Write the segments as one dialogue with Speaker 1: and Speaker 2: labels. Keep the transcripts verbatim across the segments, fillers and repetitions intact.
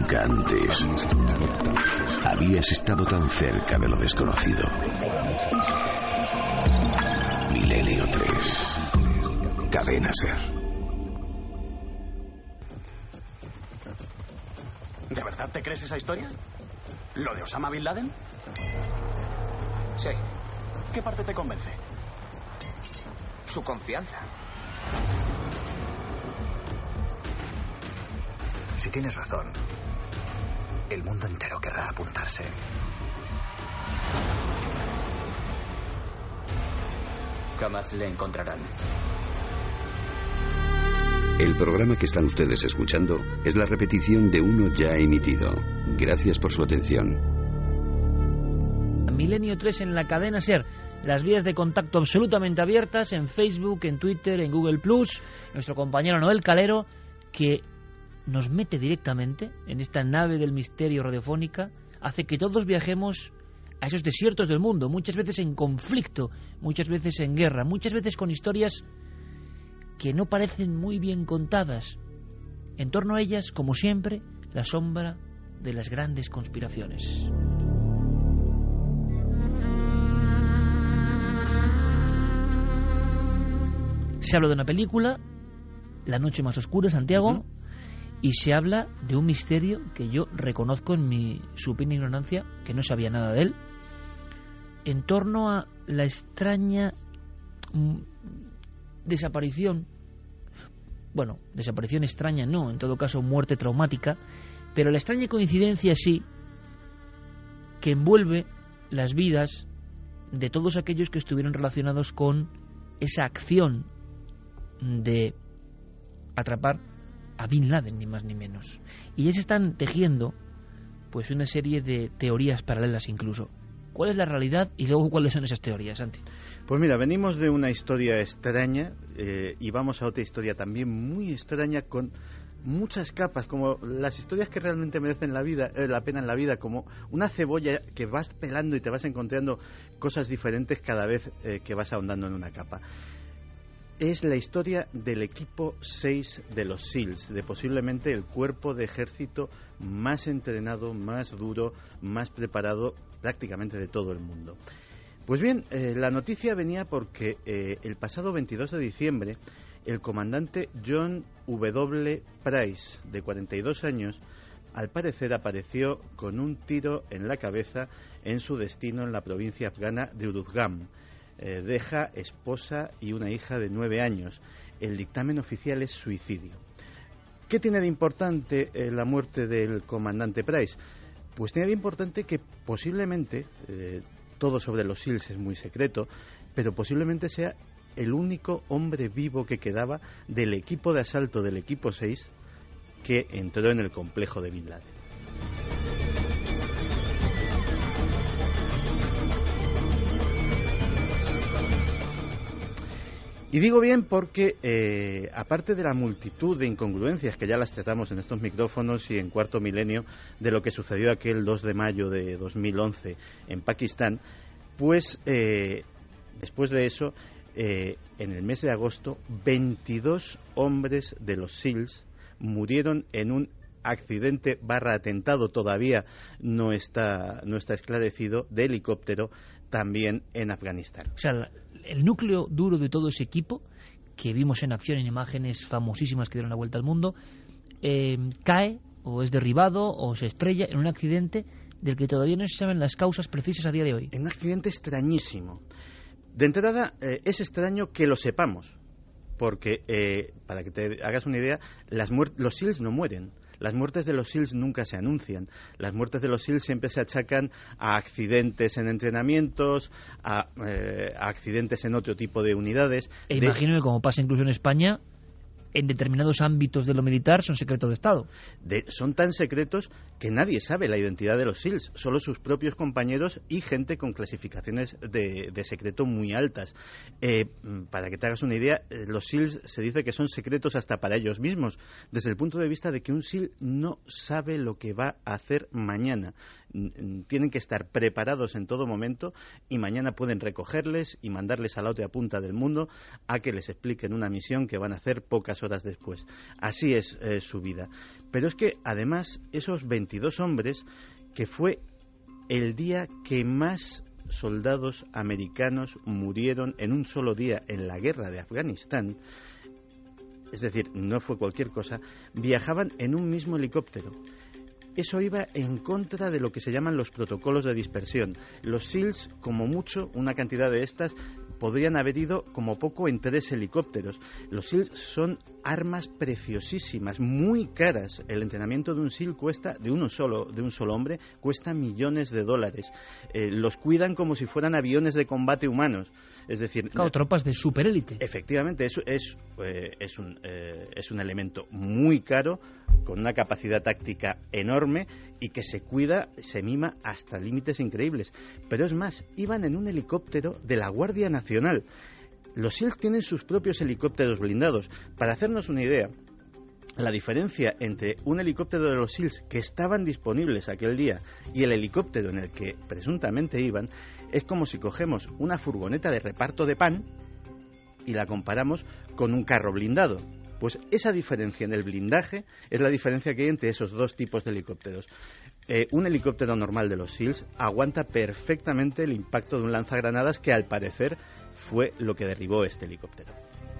Speaker 1: Nunca antes habías estado tan cerca de lo desconocido. Milenio tres. Cadena SER.
Speaker 2: ¿De verdad te crees esa historia? ¿Lo de Osama Bin Laden?
Speaker 3: Sí.
Speaker 2: ¿Qué parte te convence?
Speaker 3: Su confianza.
Speaker 4: Si tienes razón, el mundo entero querrá apuntarse.
Speaker 3: Jamás le encontrarán.
Speaker 1: El programa que están ustedes escuchando es la repetición de uno ya emitido. Gracias por su atención.
Speaker 5: Milenio tres en la cadena SER. Las vías de contacto absolutamente abiertas en Facebook, en Twitter, en Google plus. Nuestro compañero Noel Calero, que nos mete directamente en esta nave del misterio radiofónica, hace que todos viajemos a esos desiertos del mundo, muchas veces en conflicto, muchas veces en guerra, muchas veces con historias que no parecen muy bien contadas. En torno a ellas, como siempre, la sombra de las grandes conspiraciones. Se habla de una película, La noche más oscura, Santiago, uh-huh. y se habla de un misterio que yo reconozco en mi supina ignorancia, que no sabía nada de él, en torno a la extraña mm, desaparición, bueno, desaparición extraña no, en todo caso muerte traumática, pero la extraña coincidencia sí, que envuelve las vidas de todos aquellos que estuvieron relacionados con esa acción de atrapar a Bin Laden, ni más ni menos. Y ya se están tejiendo pues una serie de teorías paralelas incluso. ¿Cuál es la realidad y luego cuáles son esas teorías, Santi?
Speaker 6: Pues mira, venimos de una historia extraña eh, y vamos a otra historia también muy extraña con muchas capas, como las historias que realmente merecen la vida, eh, la pena en la vida, como una cebolla que vas pelando y te vas encontrando cosas diferentes cada vez eh, que vas ahondando en una capa. Es la historia del equipo seis de los SEALs, de posiblemente el cuerpo de ejército más entrenado, más duro, más preparado prácticamente de todo el mundo. Pues bien, eh, la noticia venía porque eh, el pasado veintidós de diciembre el comandante John W. Price, de cuarenta y dos años, al parecer apareció con un tiro en la cabeza en su destino en la provincia afgana de Uruzgan. Eh, deja esposa y una hija de nueve años. El dictamen oficial es suicidio. ¿Qué tiene de importante eh, la muerte del comandante Price? Pues tiene de importante que posiblemente, eh, todo sobre los SEALs es muy secreto, pero posiblemente sea el único hombre vivo que quedaba del equipo de asalto del equipo seis que entró en el complejo de Bin Laden. Y digo bien porque, eh, aparte de la multitud de incongruencias que ya las tratamos en estos micrófonos y en Cuarto Milenio, de lo que sucedió aquel dos de mayo de dos mil once en Pakistán, pues eh, después de eso, eh, en el mes de agosto, veintidós hombres de los SEALs murieron en un accidente barra atentado, todavía no está, no está esclarecido, de helicóptero, también en Afganistán.
Speaker 5: O sea, el núcleo duro de todo ese equipo, que vimos en acción en imágenes famosísimas que dieron la vuelta al mundo, eh, cae o es derribado o se estrella en un accidente del que todavía no se saben las causas precisas a día de hoy.
Speaker 6: En un accidente extrañísimo. De entrada, eh, es extraño que lo sepamos, porque, eh, para que te hagas una idea, las muer- los SEALs no mueren. Las muertes de los SEALs nunca se anuncian. Las muertes de los SEALs siempre se achacan a accidentes en entrenamientos, a, eh, a accidentes en otro tipo de unidades.
Speaker 5: E
Speaker 6: de...
Speaker 5: imagino que, como pasa incluso en España, en determinados ámbitos de lo militar son secretos de Estado.
Speaker 6: De, son tan secretos que nadie sabe la identidad de los SEALs, solo sus propios compañeros y gente con clasificaciones de, de secreto muy altas. Eh, para que te hagas una idea, los SEALs se dice que son secretos hasta para ellos mismos, desde el punto de vista de que un SEAL no sabe lo que va a hacer mañana, tienen que estar preparados en todo momento y mañana pueden recogerles y mandarles a la otra punta del mundo a que les expliquen una misión que van a hacer pocas horas después. Así es eh, su vida. Pero es que además esos veintidós hombres, que fue el día que más soldados americanos murieron en un solo día en la guerra de Afganistán, es decir, no fue cualquier cosa, viajaban en un mismo helicóptero. Eso iba en contra de lo que se llaman los protocolos de dispersión. Los SEALs, como mucho, una cantidad de estas, podrían haber ido como poco en tres helicópteros. Los SEALs son armas preciosísimas, muy caras. El entrenamiento de un SEAL cuesta, de uno solo, de un solo hombre, cuesta millones de dólares. Eh, los cuidan como si fueran aviones de combate humanos. Es decir,
Speaker 5: claro, tropas de superélite.
Speaker 6: Efectivamente, es, es, eh, es, un, eh, es un elemento muy caro, con una capacidad táctica enorme y que se cuida, se mima hasta límites increíbles. Pero es más, iban en un helicóptero de la Guardia Nacional. Los SEALs tienen sus propios helicópteros blindados. Para hacernos una idea, la diferencia entre un helicóptero de los SEALs que estaban disponibles aquel día y el helicóptero en el que presuntamente iban es como si cogemos una furgoneta de reparto de pan y la comparamos con un carro blindado. Pues esa diferencia en el blindaje es la diferencia que hay entre esos dos tipos de helicópteros. Eh, un helicóptero normal de los SEALs aguanta perfectamente el impacto de un lanzagranadas, que al parecer fue lo que derribó este helicóptero.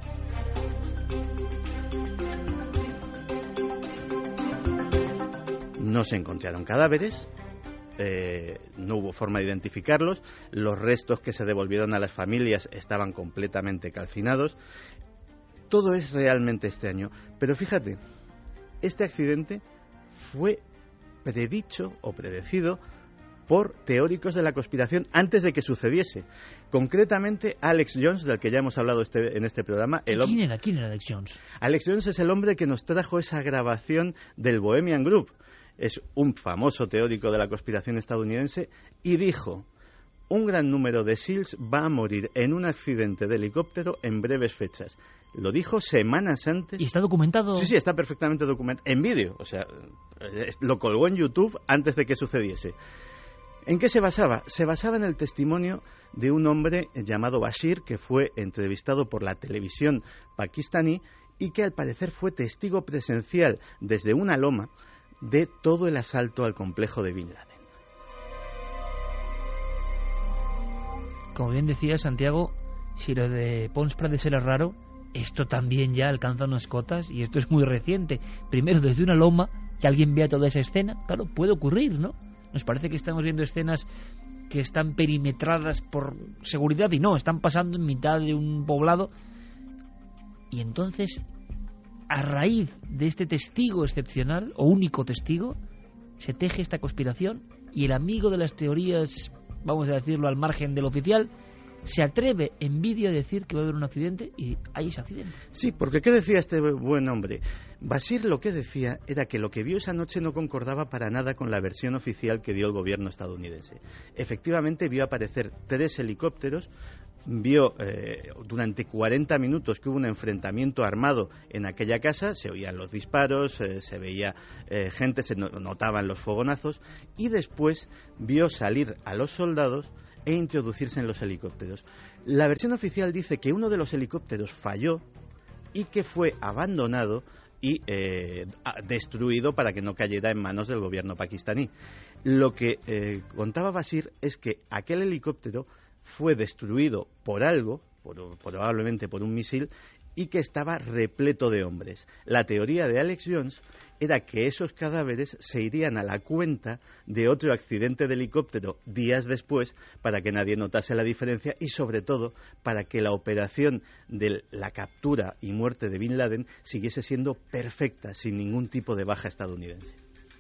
Speaker 6: No se encontraron cadáveres, eh, no hubo forma de identificarlos, los restos que se devolvieron a las familias estaban completamente calcinados. Todo es realmente extraño, pero fíjate, este accidente fue predicho o predecido por teóricos de la conspiración antes de que sucediese. Concretamente, Alex Jones, del que ya hemos hablado este, en este programa. El
Speaker 5: ¿Quién era? ¿Quién era Alex Jones?
Speaker 6: Alex Jones es el hombre que nos trajo esa grabación del Bohemian Group. Es un famoso teórico de la conspiración estadounidense y dijo: un gran número de SEALs va a morir en un accidente de helicóptero en breves fechas. Lo dijo semanas antes.
Speaker 5: ¿Y está documentado?
Speaker 6: Sí, sí, está perfectamente documentado. En vídeo, o sea, lo colgó en YouTube antes de que sucediese. ¿En qué se basaba? Se basaba en el testimonio de un hombre llamado Bashir, que fue entrevistado por la televisión pakistaní y que al parecer fue testigo presencial desde una loma de todo el asalto al complejo de Bin Laden.
Speaker 5: Como bien decía Santiago, si lo de Pons Prades era raro, esto también ya alcanza unas cotas y esto es muy reciente. Primero, desde una loma, que alguien vea toda esa escena, claro, puede ocurrir, ¿no? Nos parece que estamos viendo escenas que están perimetradas por seguridad y no, están pasando en mitad de un poblado. Y entonces, a raíz de este testigo excepcional, o único testigo, se teje esta conspiración y el amigo de las teorías, vamos a decirlo al margen del oficial, se atreve en vídeo a decir que va a haber un accidente y hay ese accidente.
Speaker 6: Sí, porque ¿qué decía este buen hombre? Bashir lo que decía era que lo que vio esa noche no concordaba para nada con la versión oficial que dio el gobierno estadounidense. Efectivamente vio aparecer tres helicópteros, vio eh, durante cuarenta minutos que hubo un enfrentamiento armado en aquella casa, se oían los disparos, eh, se veía eh, gente, se notaban los fogonazos, y después vio salir a los soldados e introducirse en los helicópteros. La versión oficial dice que uno de los helicópteros falló y que fue abandonado y eh, destruido para que no cayera en manos del gobierno pakistaní. Lo que eh, contaba Bashir es que aquel helicóptero fue destruido por algo, por, probablemente por un misil, y que estaba repleto de hombres. La teoría de Alex Jones era que esos cadáveres se irían a la cuenta de otro accidente de helicóptero días después para que nadie notase la diferencia y, sobre todo, para que la operación de la captura y muerte de Bin Laden siguiese siendo perfecta, sin ningún tipo de baja estadounidense.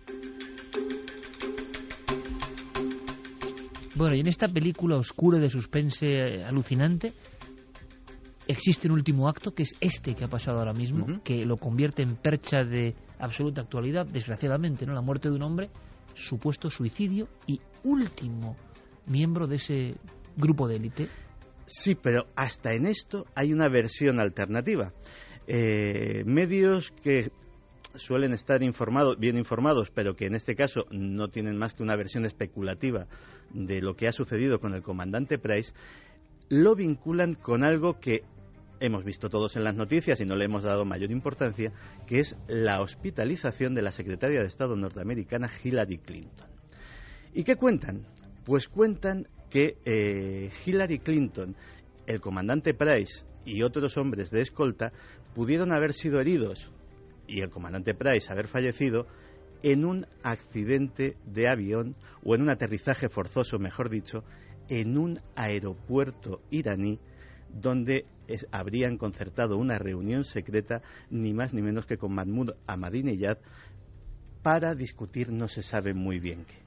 Speaker 5: Bueno, y en esta película oscura de suspense alucinante existe un último acto, que es este que ha pasado ahora mismo, uh-huh. que lo convierte en percha de absoluta actualidad, desgraciadamente, ¿no? La muerte de un hombre, supuesto suicidio y último miembro de ese grupo de élite.
Speaker 6: Sí, pero hasta en esto hay una versión alternativa. Eh, medios que suelen estar informados, bien informados, pero que en este caso no tienen más que una versión especulativa de lo que ha sucedido con el comandante Price, lo vinculan con algo que hemos visto todos en las noticias y no le hemos dado mayor importancia, que es la hospitalización de la secretaria de Estado norteamericana Hillary Clinton. ¿Y qué cuentan? Pues cuentan que eh, Hillary Clinton, el comandante Price y otros hombres de escolta pudieron haber sido heridos y el comandante Price haber fallecido en un accidente de avión o en un aterrizaje forzoso, mejor dicho, en un aeropuerto iraní donde es, habrían concertado una reunión secreta ni más ni menos que con Mahmoud Ahmadinejad para discutir no se sabe muy bien qué.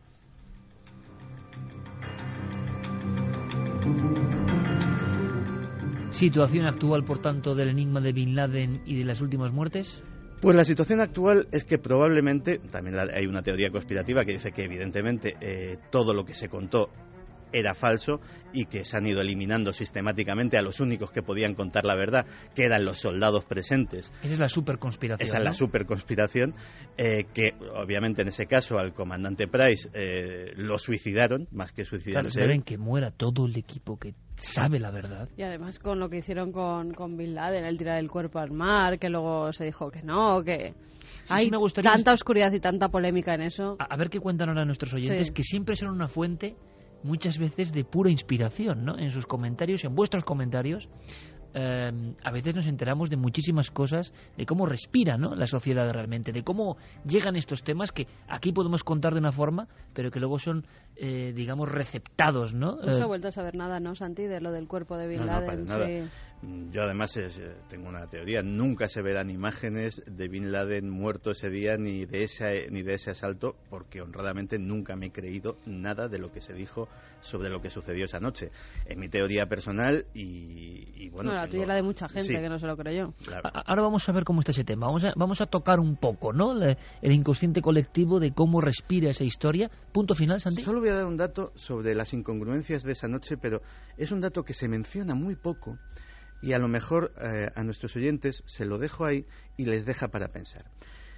Speaker 5: ¿Situación actual, por tanto, del enigma de Bin Laden y de las últimas muertes?
Speaker 6: Pues la situación actual es que probablemente, también hay una teoría conspirativa que dice que evidentemente eh, todo lo que se contó era falso y que se han ido eliminando sistemáticamente a los únicos que podían contar la verdad, que eran los soldados presentes.
Speaker 5: Esa es la superconspiración.
Speaker 6: Esa es
Speaker 5: ¿no?
Speaker 6: la superconspiración, eh, que obviamente en ese caso al comandante Price eh, lo suicidaron, más que suicidarse.
Speaker 5: Claro, deben que muera todo el equipo que sabe la verdad.
Speaker 7: Y además con lo que hicieron con, con Bin Laden, el tirar el cuerpo al mar, que luego se dijo que no, que...
Speaker 5: Sí,
Speaker 7: hay
Speaker 5: sí, me gustaría...
Speaker 7: tanta oscuridad y tanta polémica en eso.
Speaker 5: A, a ver qué cuentan ahora nuestros oyentes,
Speaker 7: Sí.
Speaker 5: que siempre son una fuente muchas veces de pura inspiración, ¿no? En sus comentarios, en vuestros comentarios, eh, a veces nos enteramos de muchísimas cosas, de cómo respira, ¿no?, la sociedad realmente, de cómo llegan estos temas que aquí podemos contar de una forma, pero que luego son, eh, digamos, receptados, ¿no?
Speaker 7: No se ha
Speaker 5: Eh,
Speaker 7: vuelto a saber nada, ¿no, Santi, de lo del cuerpo de Bin
Speaker 6: No, no,
Speaker 7: Laden?
Speaker 6: para nada.
Speaker 7: Sí.
Speaker 6: Yo además es, eh, tengo una teoría, nunca se verán imágenes de Bin Laden muerto ese día ni de ese, ni de ese asalto, porque honradamente nunca me he creído nada de lo que se dijo sobre lo que sucedió esa noche. Es mi teoría personal y, y bueno...
Speaker 7: No, la
Speaker 6: tengo-
Speaker 7: tuya y la de mucha gente
Speaker 6: Sí,
Speaker 7: que no se lo creyó.
Speaker 6: la-
Speaker 5: a- Ahora vamos a ver cómo está ese tema. Vamos a, vamos a tocar un poco, ¿no?, Le- el inconsciente colectivo de cómo respira esa historia. Punto final, Santi.
Speaker 6: Solo voy a dar un dato sobre las incongruencias de esa noche, pero es un dato que se menciona muy poco y a lo mejor eh, a nuestros oyentes se lo dejo ahí y les deja para pensar.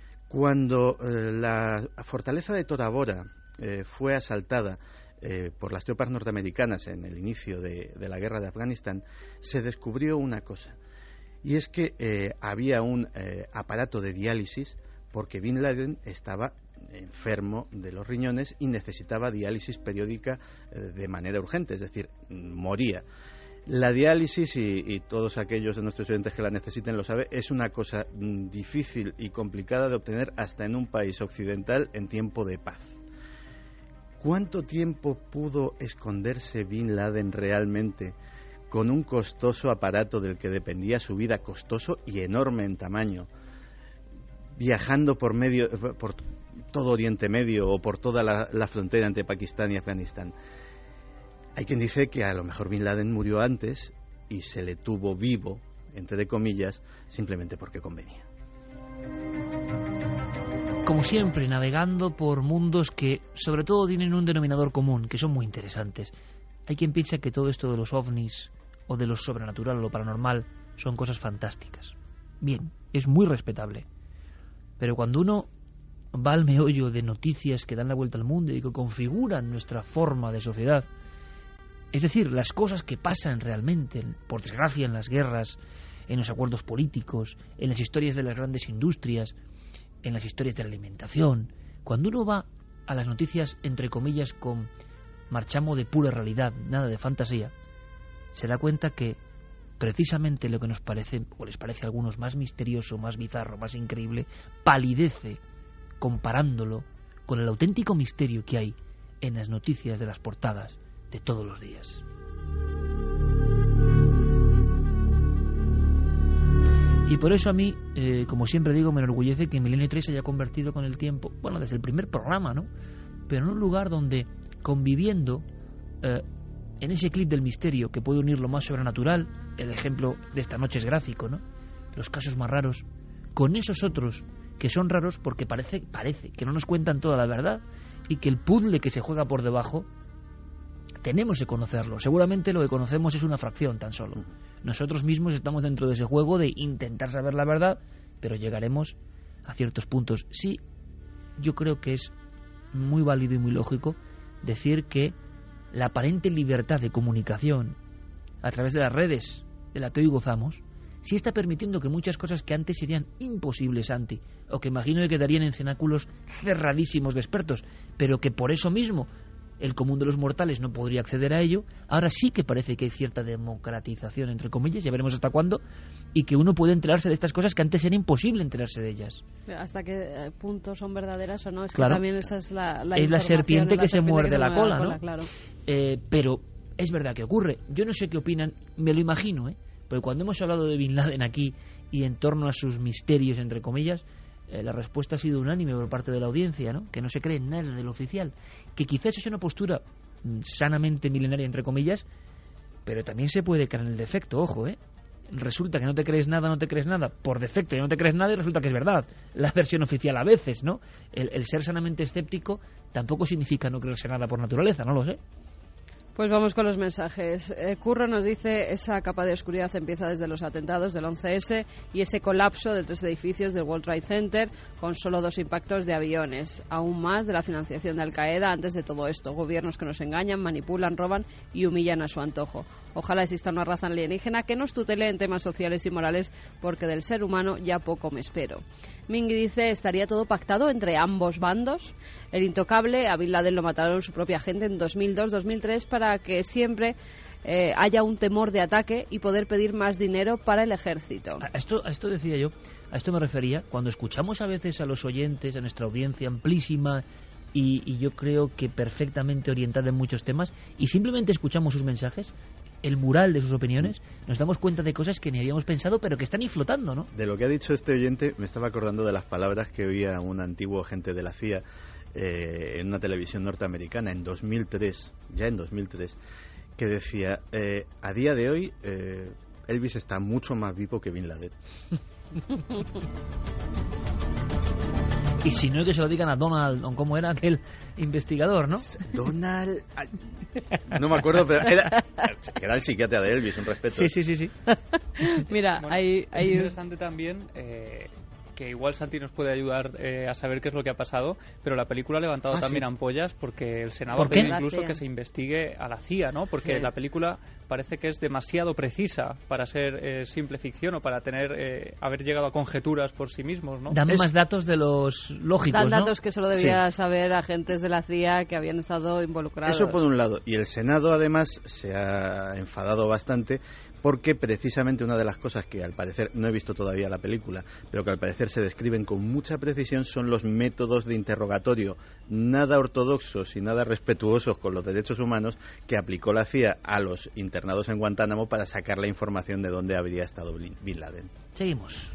Speaker 6: Cuando eh, la fortaleza de Tora Bora eh, fue asaltada eh, por las tropas norteamericanas en el inicio de, de la guerra de Afganistán, se descubrió una cosa, y es que eh, había un eh, aparato de diálisis porque Bin Laden estaba enfermo de los riñones y necesitaba diálisis periódica eh, de manera urgente, es decir, moría. La diálisis, y, y todos aquellos de nuestros oyentes que la necesiten lo saben, es una cosa mm, difícil y complicada de obtener hasta en un país occidental en tiempo de paz. ¿Cuánto tiempo pudo esconderse Bin Laden realmente con un costoso aparato del que dependía su vida, costoso y enorme en tamaño, viajando por medio por todo Oriente Medio o por toda la, la frontera entre Pakistán y Afganistán? Hay quien dice que a lo mejor Bin Laden murió antes y se le tuvo vivo, entre comillas, simplemente porque convenía.
Speaker 5: Como siempre, navegando por mundos que sobre todo tienen un denominador común, que son muy interesantes. Hay quien piensa que todo esto de los ovnis o de lo sobrenatural o lo paranormal son cosas fantásticas. Bien, es muy respetable. Pero cuando uno va al meollo de noticias que dan la vuelta al mundo y que configuran nuestra forma de sociedad, es decir, las cosas que pasan realmente, por desgracia, en las guerras, en los acuerdos políticos, en las historias de las grandes industrias, en las historias de la alimentación, cuando uno va a las noticias, entre comillas, con marchamo de pura realidad, nada de fantasía, se da cuenta que precisamente lo que nos parece, o les parece a algunos más misterioso, más bizarro, más increíble, palidece comparándolo con el auténtico misterio que hay en las noticias de las portadas de todos los días. Y por eso a mí, eh, como siempre digo, me enorgullece que Milenio tres se haya convertido con el tiempo, bueno, desde el primer programa, ¿no?, pero en un lugar donde, conviviendo eh, en ese clip del misterio que puede unir lo más sobrenatural, el ejemplo de esta noche es gráfico, ¿no?, los casos más raros, con esos otros que son raros porque parece, parece que no nos cuentan toda la verdad y que el puzzle que se juega por debajo tenemos que conocerlo. Seguramente lo que conocemos es una fracción tan solo. Nosotros mismos estamos dentro de ese juego de intentar saber la verdad, pero llegaremos a ciertos puntos. Sí, yo creo que es muy válido y muy lógico decir que la aparente libertad de comunicación a través de las redes de la que hoy gozamos sí está permitiendo que muchas cosas que antes serían imposibles, Santi, o que imagino que quedarían en cenáculos cerradísimos de expertos, pero que por eso mismo el común de los mortales no podría acceder a ello, ahora sí que parece que hay cierta democratización, entre comillas, ya veremos hasta cuándo, y que uno puede enterarse de estas cosas que antes era imposible enterarse de ellas.
Speaker 7: ¿Hasta qué punto son verdaderas o no? Es
Speaker 5: claro.
Speaker 7: que también esa es la, la
Speaker 5: es la serpiente
Speaker 7: la
Speaker 5: que
Speaker 7: serpiente
Speaker 5: se muerde
Speaker 7: que se
Speaker 5: la
Speaker 7: mueve
Speaker 5: cola,
Speaker 7: la cola,
Speaker 5: ¿no?
Speaker 7: Claro.
Speaker 5: Eh, pero es verdad que ocurre. Yo no sé qué opinan, me lo imagino, ¿eh? Porque cuando hemos hablado de Bin Laden aquí y en torno a sus misterios, entre comillas, eh, la respuesta ha sido unánime por parte de la audiencia, ¿no? Que no se cree nada de lo oficial. Que quizás es una postura sanamente milenaria, entre comillas, pero también se puede caer en el defecto, ojo, ¿eh? Resulta que no te crees nada, no te crees nada, por defecto ya no te crees nada y resulta que es verdad. La versión oficial a veces, ¿no? El, el ser sanamente escéptico tampoco significa no creerse nada por naturaleza, no lo sé.
Speaker 7: Pues vamos con los mensajes. Eh, Curro nos dice, esa capa de oscuridad empieza desde los atentados del once ese y ese colapso de tres edificios del World Trade Center con solo dos impactos de aviones. Aún más de la financiación de Al-Qaeda antes de todo esto. Gobiernos que nos engañan, manipulan, roban y humillan a su antojo. Ojalá exista una raza alienígena que nos tutele en temas sociales y morales, porque del ser humano ya poco me espero. Mingui dice, ¿estaría todo pactado entre ambos bandos? El intocable, a Bin Laden lo mataron su propia gente en dos mil dos dos mil tres para que siempre eh, haya un temor de ataque y poder pedir más dinero para el ejército.
Speaker 5: A esto, a esto decía yo, a esto me refería, cuando escuchamos a veces a los oyentes, a nuestra audiencia amplísima y, y yo creo que perfectamente orientada en muchos temas, y simplemente escuchamos sus mensajes, el mural de sus opiniones, nos damos cuenta de cosas que ni habíamos pensado, pero que están ahí flotando, ¿no?
Speaker 6: De lo que ha dicho este oyente, me estaba acordando de las palabras que oía un antiguo agente de la C I A eh, en una televisión norteamericana en dos mil tres, ya en dos mil tres, que decía, eh, a día de hoy eh, Elvis está mucho más vivo que Bin Laden.
Speaker 5: Y si no, que se lo digan a Donald, o cómo era aquel investigador, ¿no?
Speaker 6: Donald... Ay, no me acuerdo, pero era, era el psiquiatra de Elvis, un respeto.
Speaker 5: Sí, sí, sí, sí.
Speaker 7: Mira,
Speaker 8: bueno,
Speaker 7: hay... hay...
Speaker 8: Es interesante también... Eh, que igual Santi nos puede ayudar eh, a saber qué es lo que ha pasado, pero la película ha levantado
Speaker 6: ah,
Speaker 8: también
Speaker 6: sí.
Speaker 8: ampollas porque el Senado
Speaker 5: ¿Por
Speaker 8: ha
Speaker 5: qué?
Speaker 8: pedido incluso que se investigue a la C I A, ¿no? Porque
Speaker 6: sí.
Speaker 8: la película parece que es demasiado precisa para ser eh, simple ficción o para tener eh, haber llegado a conjeturas por sí mismos, ¿no?
Speaker 5: Dan
Speaker 6: Es...
Speaker 5: más datos de los lógicos,
Speaker 7: Dan
Speaker 5: ¿no?
Speaker 7: datos que solo debía
Speaker 6: Sí.
Speaker 7: saber agentes de la C I A que habían estado involucrados.
Speaker 6: Eso por un lado. Y el Senado, además, se ha enfadado bastante porque precisamente una de las cosas que al parecer, no he visto todavía la película, pero que al parecer se describen con mucha precisión son los métodos de interrogatorio nada ortodoxos y nada respetuosos con los derechos humanos que aplicó la C I A a los internados en Guantánamo para sacar la información de dónde habría estado Bin Laden.
Speaker 5: Seguimos.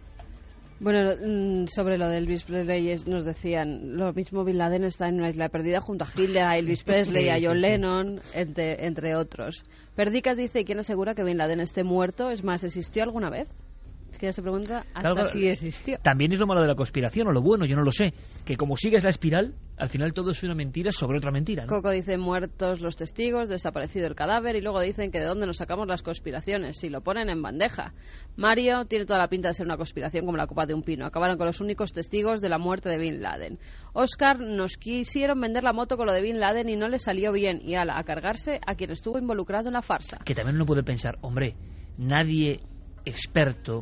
Speaker 7: Bueno, sobre lo de Elvis Presley nos decían, lo mismo Bin Laden está en una isla perdida junto a Hitler, a Elvis Presley, a John Lennon, entre, entre otros. Perdicas dice, ¿quién asegura que Bin Laden esté muerto? Es más, ¿existió alguna vez? Es que ya se pregunta hasta
Speaker 5: Claro,
Speaker 7: si existió.
Speaker 5: También es lo malo de la conspiración, o lo bueno, yo no lo sé, que como sigues la espiral, al final todo es una mentira sobre otra mentira, ¿no?
Speaker 7: Coco dice, muertos los testigos, desaparecido el cadáver, y luego dicen que de dónde nos sacamos las conspiraciones, si lo ponen en bandeja. Mario tiene toda la pinta de ser una conspiración como la copa de un pino. Acabaron con los únicos testigos de la muerte de Bin Laden. Oscar, nos quisieron vender la moto con lo de Bin Laden y no le salió bien, y ala, a cargarse a quien estuvo involucrado en la farsa.
Speaker 5: Que también uno puede pensar, hombre, nadie experto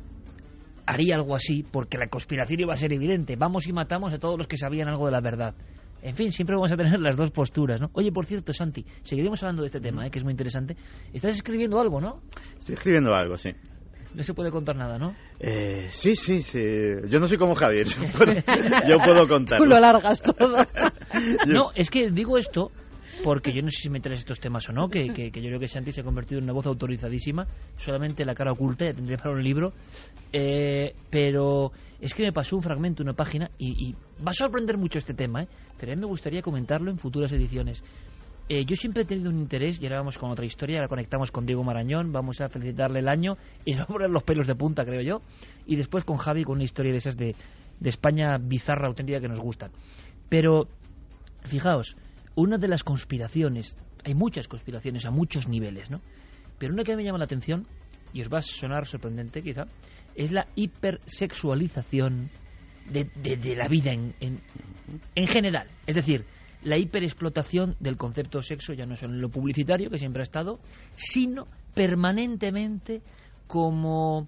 Speaker 5: haría algo así porque la conspiración iba a ser evidente. Vamos y matamos a todos los que sabían algo de la verdad. En fin, siempre vamos a tener las dos posturas, ¿no? Oye, por cierto, Santi, seguiremos hablando de este tema, ¿eh? Que es muy interesante. Estás escribiendo algo, ¿no?
Speaker 6: Estoy escribiendo algo, sí.
Speaker 5: No se puede contar nada, ¿no?
Speaker 6: Eh, sí, sí, sí. Yo no soy como Javier. Yo puedo, yo puedo contarlo.
Speaker 7: Tú lo alargas todo.
Speaker 6: Yo-
Speaker 5: No, es que digo esto porque yo no sé si me interesa estos temas o no, que, que, que yo creo que Santi se ha convertido en una voz autorizadísima, solamente la cara oculta, ya tendría para un libro, eh, pero es que me pasó un fragmento, una página, y, y va a sorprender mucho este tema, ¿eh? Pero a mí me gustaría comentarlo en futuras ediciones. Eh, yo siempre he tenido un interés, y ahora vamos con otra historia, ahora conectamos con Diego Marañón, vamos a felicitarle el año, y nos vamos a poner los pelos de punta, creo yo, y después con Javi con una historia de esas de, de España bizarra, auténtica, que nos gustan. Pero, fijaos, una de las conspiraciones, hay muchas conspiraciones a muchos niveles, ¿no? Pero una que me llama la atención, y os va a sonar sorprendente quizá, es la hipersexualización de, de, de la vida en, en, en general. Es decir, la hiperexplotación del concepto sexo ya no solo en lo publicitario, que siempre ha estado, sino permanentemente como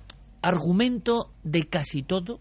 Speaker 5: argumento de casi todo,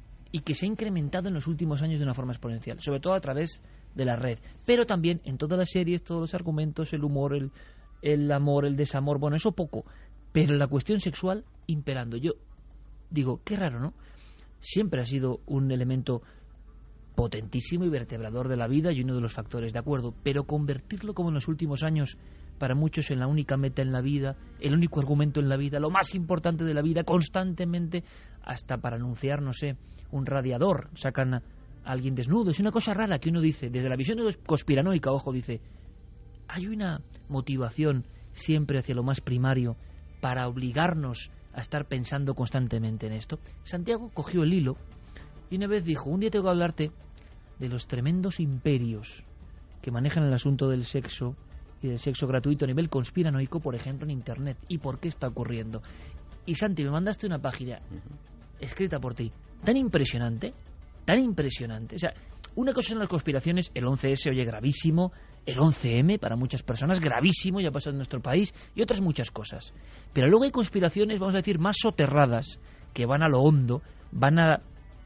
Speaker 5: y que se ha incrementado en los últimos años de una forma exponencial, sobre todo a través de la red, pero también en todas las series, todos los argumentos, el humor, el, el amor, el desamor, bueno, eso poco, pero la cuestión sexual imperando. Yo digo, qué raro, ¿no? Siempre ha sido un elemento potentísimo y vertebrador de la vida y uno de los factores, de acuerdo, pero convertirlo como en los últimos años para muchos en la única meta en la vida, el único argumento en la vida, lo más importante de la vida, constantemente, hasta para anunciar, no sé, un radiador, sacan a alguien desnudo. Es una cosa rara que uno dice, desde la visión conspiranoica, ojo, dice, hay una motivación siempre hacia lo más primario para obligarnos a estar pensando constantemente en esto. Santiago cogió el hilo y una vez dijo, un día tengo que hablarte de los tremendos imperios que manejan el asunto del sexo y del sexo gratuito a nivel conspiranoico, por ejemplo, en Internet, y por qué está ocurriendo. Y Santi, me mandaste una página escrita por ti, tan impresionante, tan impresionante. O sea, una cosa son las conspiraciones, el once ese, oye, gravísimo, el once eme, para muchas personas, gravísimo, ya pasó en nuestro país, y otras muchas cosas. Pero luego hay conspiraciones, vamos a decir, más soterradas, que van a lo hondo, van a,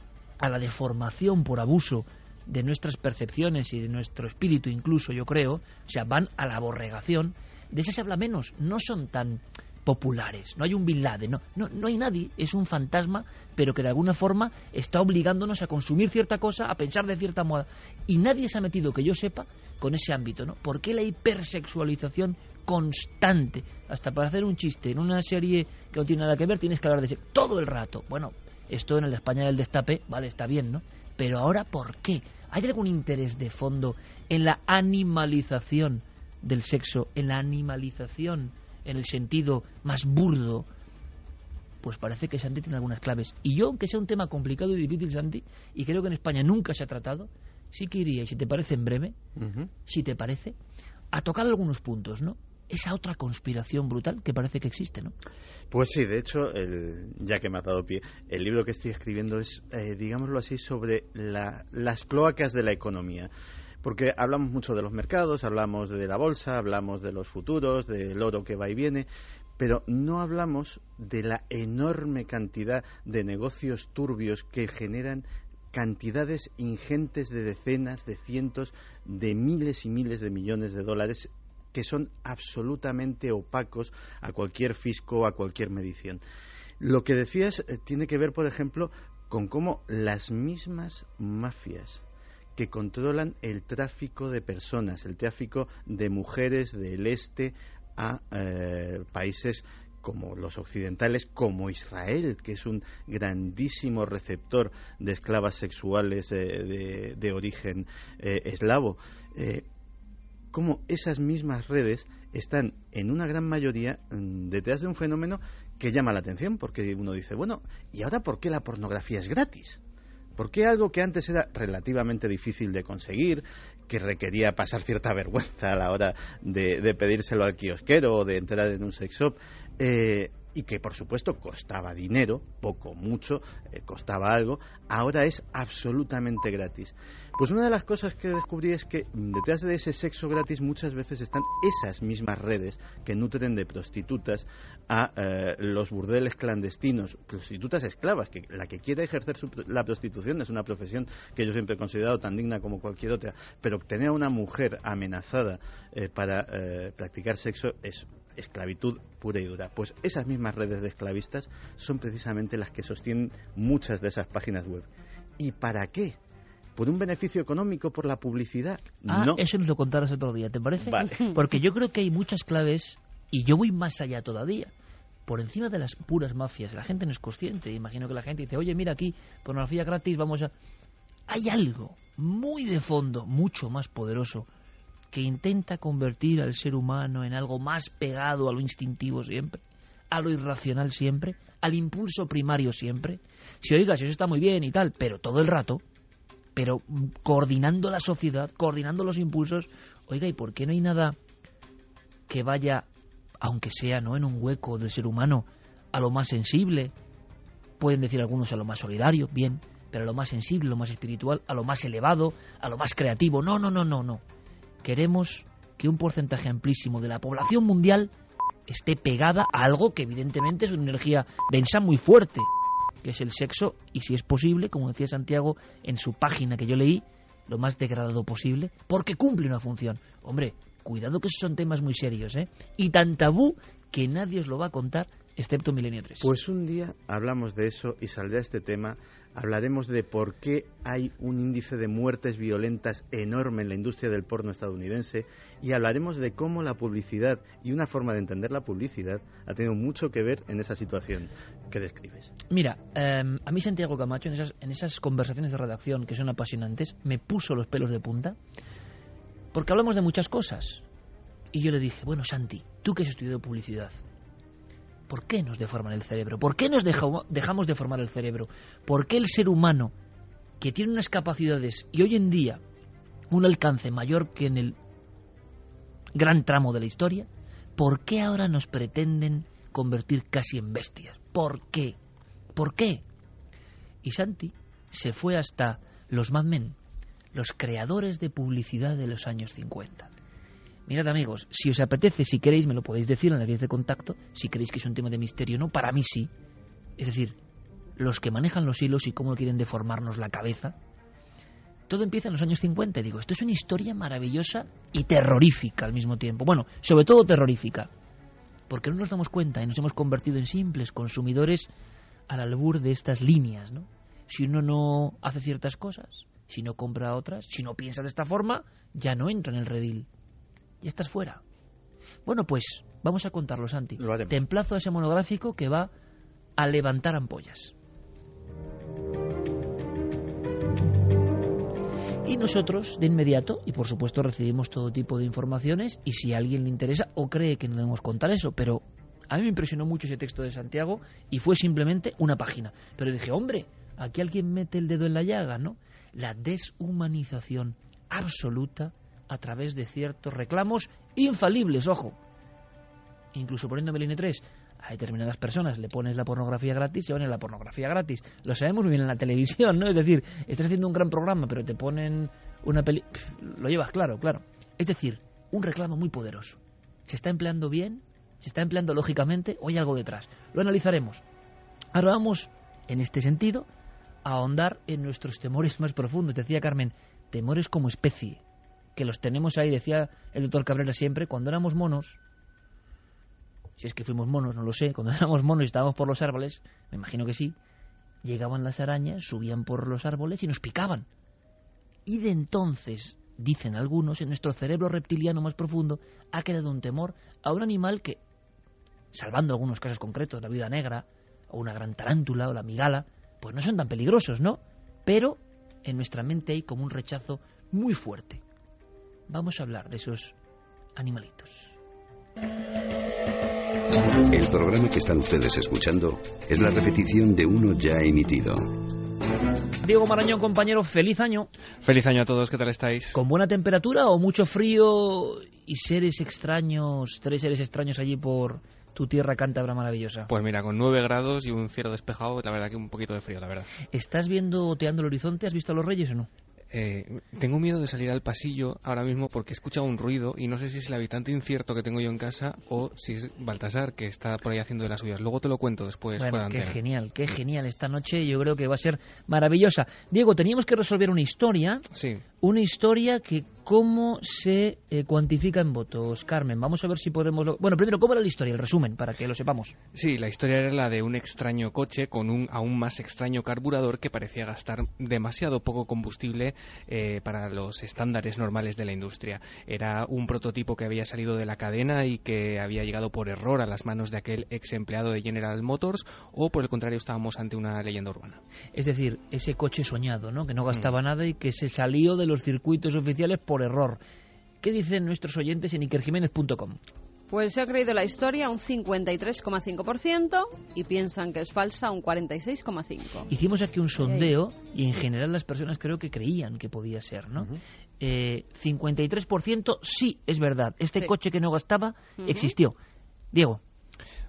Speaker 5: a la deformación por abuso de nuestras percepciones y de nuestro espíritu incluso, yo creo, o sea, van a la aborregación. De esas se habla menos, no son tan populares, no hay un Bin Laden, no, no, no hay nadie, es un fantasma, pero que de alguna forma está obligándonos a consumir cierta cosa, a pensar de cierta moda, y nadie se ha metido, que yo sepa, con ese ámbito, ¿no? ¿Por qué la hipersexualización constante? Hasta para hacer un chiste en una serie que no tiene nada que ver tienes que hablar de sexo todo el rato. Bueno, esto en el España del destape, vale, está bien, ¿no? Pero ahora, ¿por qué? ¿Hay algún interés de fondo en la animalización del sexo, en la animalización en el sentido más burdo? Pues parece que Santi tiene algunas claves. Y yo, aunque sea un tema complicado y difícil, Santi, y creo que en España nunca se ha tratado, sí que iría, y si te parece en breve, uh-huh. si te parece, a tocar algunos puntos, ¿no? Esa otra conspiración brutal que parece que existe, ¿no?
Speaker 6: Pues sí, de hecho, el, ya que me ha dado pie, el libro que estoy escribiendo es, eh, digámoslo así, sobre la, las cloacas de la economía. Porque hablamos mucho de los mercados, hablamos de la bolsa, hablamos de los futuros, del oro que va y viene, pero no hablamos de la enorme cantidad de negocios turbios que generan cantidades ingentes de decenas, de cientos, de miles y miles de millones de dólares que son absolutamente opacos a cualquier fisco, a cualquier medición. Lo que decías eh, tiene que ver, por ejemplo, con cómo las mismas mafias que controlan el tráfico de personas, el tráfico de mujeres del este a eh, países como los occidentales, como Israel, que es un grandísimo receptor de esclavas sexuales eh, de, de origen eh, eslavo, eh, cómo esas mismas redes están en una gran mayoría mmm, detrás de un fenómeno que llama la atención, porque uno dice, bueno, ¿y ahora por qué la pornografía es gratis? ¿Por qué algo que antes era relativamente difícil de conseguir, que requería pasar cierta vergüenza a la hora de, de pedírselo al kiosquero o de entrar en un sex shop, eh, y que por supuesto costaba dinero, poco, mucho, eh, costaba algo, ahora es absolutamente gratis? Pues una de las cosas que descubrí es que detrás de ese sexo gratis muchas veces están esas mismas redes que nutren de prostitutas a eh, los burdeles clandestinos, prostitutas esclavas, que la que quiera ejercer su, la prostitución es una profesión que yo siempre he considerado tan digna como cualquier otra, pero tener a una mujer amenazada eh, para eh, practicar sexo es esclavitud pura y dura. Pues esas mismas redes de esclavistas son precisamente las que sostienen muchas de esas páginas web. ¿Y para qué? ¿Por un beneficio económico, por la publicidad?
Speaker 5: Ah,
Speaker 6: no.
Speaker 5: Eso nos lo contarás otro día, ¿te parece?
Speaker 6: Vale.
Speaker 5: Porque yo creo que hay muchas claves, y yo voy más allá todavía. Por encima de las puras mafias, la gente no es consciente. Imagino que la gente dice, oye, mira aquí, pornografía gratis, vamos a... Hay algo muy de fondo, mucho más poderoso, que intenta convertir al ser humano en algo más pegado a lo instintivo siempre, a lo irracional siempre, al impulso primario siempre. Si oigas, eso está muy bien y tal, pero todo el rato, pero coordinando la sociedad, coordinando los impulsos, oiga, ¿y por qué no hay nada que vaya, aunque sea no en un hueco del ser humano, a lo más sensible? Pueden decir algunos a lo más solidario, bien, pero a lo más sensible, a lo más espiritual, a lo más elevado, a lo más creativo. No, no, no, no, no. Queremos que un porcentaje amplísimo de la población mundial esté pegada a algo que evidentemente es una energía densa muy fuerte, que es el sexo, y si es posible, como decía Santiago en su página que yo leí, lo más degradado posible, porque cumple una función. Hombre, cuidado que esos son temas muy serios, ¿eh? Y tan tabú que nadie os lo va a contar, excepto Milenio tres.
Speaker 6: Pues un día hablamos de eso y saldrá este tema. Hablaremos de por qué hay un índice de muertes violentas enorme en la industria del porno estadounidense, y hablaremos de cómo la publicidad y una forma de entender la publicidad ha tenido mucho que ver en esa situación que describes.
Speaker 5: Mira, eh, a mí Santiago Camacho, en esas, en esas conversaciones de redacción que son apasionantes, me puso los pelos de punta, porque hablamos de muchas cosas. Y yo le dije, bueno, Santi, tú que has estudiado publicidad, ¿por qué nos deforman el cerebro? ¿Por qué nos deja, dejamos deformar el cerebro? ¿Por qué el ser humano, que tiene unas capacidades y hoy en día un alcance mayor que en el gran tramo de la historia, por qué ahora nos pretenden convertir casi en bestias? ¿Por qué? ¿Por qué? Y Santi se fue hasta los Mad Men, los creadores de publicidad de los años cincuenta. Mirad, amigos, si os apetece, si queréis, me lo podéis decir en las vías de contacto, si creéis que es un tema de misterio o no, para mí sí. Es decir, los que manejan los hilos y cómo quieren deformarnos la cabeza. Todo empieza en los años cincuenta y digo, esto es una historia maravillosa y terrorífica al mismo tiempo. Bueno, sobre todo terrorífica, porque no nos damos cuenta y nos hemos convertido en simples consumidores al albur de estas líneas, ¿no? Si uno no hace ciertas cosas, si no compra otras, si no piensa de esta forma, ya no entra en el redil. Ya estás fuera. Bueno, pues vamos a contarlo, Santi. Te emplazo a ese monográfico que va a levantar ampollas. Y nosotros, de inmediato, y por supuesto recibimos todo tipo de informaciones, y si a alguien le interesa o cree que no debemos contar eso, pero a mí me impresionó mucho ese texto de Santiago y fue simplemente una página. Pero dije, hombre, aquí alguien mete el dedo en la llaga, ¿no? La deshumanización absoluta a través de ciertos reclamos infalibles, ojo. Incluso poniendo Milenio tres, a determinadas personas le pones la pornografía gratis y van a la pornografía gratis. Lo sabemos muy bien en la televisión, ¿no? Es decir, estás haciendo un gran programa, pero te ponen una peli... Pff, lo llevas claro, claro. Es decir, un reclamo muy poderoso. ¿Se está empleando bien? ¿Se está empleando lógicamente? ¿O hay algo detrás? Lo analizaremos. Ahora vamos, en este sentido, a ahondar en nuestros temores más profundos. Decía Carmen, temores como especie, que los tenemos ahí, decía el doctor Cabrera siempre, cuando éramos monos, si es que fuimos monos, no lo sé, cuando éramos monos y estábamos por los árboles, me imagino que sí, llegaban las arañas, subían por los árboles y nos picaban. Y de entonces, dicen algunos, en nuestro cerebro reptiliano más profundo, ha quedado un temor a un animal que, salvando algunos casos concretos, la viuda negra, o una gran tarántula, o la migala, pues no son tan peligrosos, ¿no? Pero en nuestra mente hay como un rechazo muy fuerte. Vamos a hablar de esos animalitos.
Speaker 1: El programa que están ustedes escuchando es la repetición de uno ya emitido.
Speaker 5: Diego Marañón, compañero, feliz año.
Speaker 9: Feliz año a todos, ¿qué tal estáis?
Speaker 5: ¿Con buena temperatura o mucho frío y seres extraños, tres seres extraños allí por tu tierra cántabra maravillosa?
Speaker 9: Pues mira, con nueve grados y un cielo despejado, la verdad que un poquito de frío, la verdad.
Speaker 5: ¿Estás viendo, oteando el horizonte? ¿Has visto a los reyes o no?
Speaker 9: Eh, tengo miedo de salir al pasillo ahora mismo porque he escuchado un ruido y no sé si es el habitante incierto que tengo yo en casa o si es Baltasar que está por ahí haciendo de las suyas. Luego te lo cuento después.
Speaker 5: Bueno,
Speaker 9: fuera de
Speaker 5: qué
Speaker 9: antena.
Speaker 5: genial, qué genial. Esta noche yo creo que va a ser maravillosa. Diego, teníamos que resolver una historia.
Speaker 9: Sí.
Speaker 5: Una historia que cómo se eh, cuantifica en votos. Carmen, vamos a ver si podemos... Lo... Bueno, primero, ¿cómo era la historia? El resumen, para que lo sepamos.
Speaker 9: Sí, la historia era la de un extraño coche con un aún más extraño carburador que parecía gastar demasiado poco combustible eh, para los estándares normales de la industria. Era un prototipo que había salido de la cadena y que había llegado por error a las manos de aquel ex empleado de General Motors, o por el contrario estábamos ante una leyenda urbana.
Speaker 5: Es decir, ese coche soñado, ¿no? Que no gastaba mm. nada y que se salió de los circuitos oficiales por error. ¿Qué dicen nuestros oyentes en iker jiménez punto com?
Speaker 7: Pues se ha creído la historia un cincuenta y tres coma cinco por ciento y piensan que es falsa un cuarenta y seis coma cinco por ciento.
Speaker 5: Hicimos aquí un sondeo y en general las personas creo que creían que podía ser, ¿no? Uh-huh. eh, cincuenta y tres por ciento sí, es verdad. Este sí. coche que no gastaba uh-huh. existió. Diego.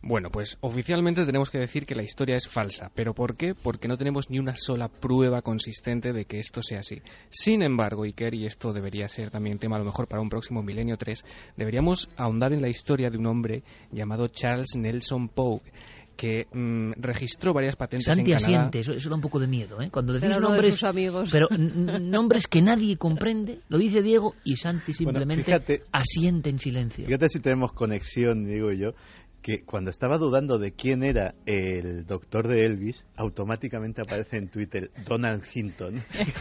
Speaker 9: Bueno, pues oficialmente tenemos que decir que la historia es falsa. ¿Pero por qué? Porque no tenemos ni una sola prueba consistente de que esto sea así. Sin embargo, Iker, y esto debería ser también tema a lo mejor para un próximo Milenio tres, deberíamos ahondar en la historia de un hombre llamado Charles Nelson Pogue, que mmm, registró varias patentes
Speaker 5: Santi
Speaker 9: en Canadá.
Speaker 5: asiente, eso, eso da un poco de miedo, ¿eh? Cuando decís
Speaker 7: Será uno de
Speaker 5: nombres,
Speaker 7: sus amigos.
Speaker 5: pero n- nombres que nadie comprende, lo dice Diego y Santi simplemente
Speaker 6: Bueno, fíjate,
Speaker 5: asiente en silencio.
Speaker 6: Fíjate si tenemos conexión, digo yo, que cuando estaba dudando de quién era el doctor de Elvis, automáticamente aparece en Twitter Donald Hinton.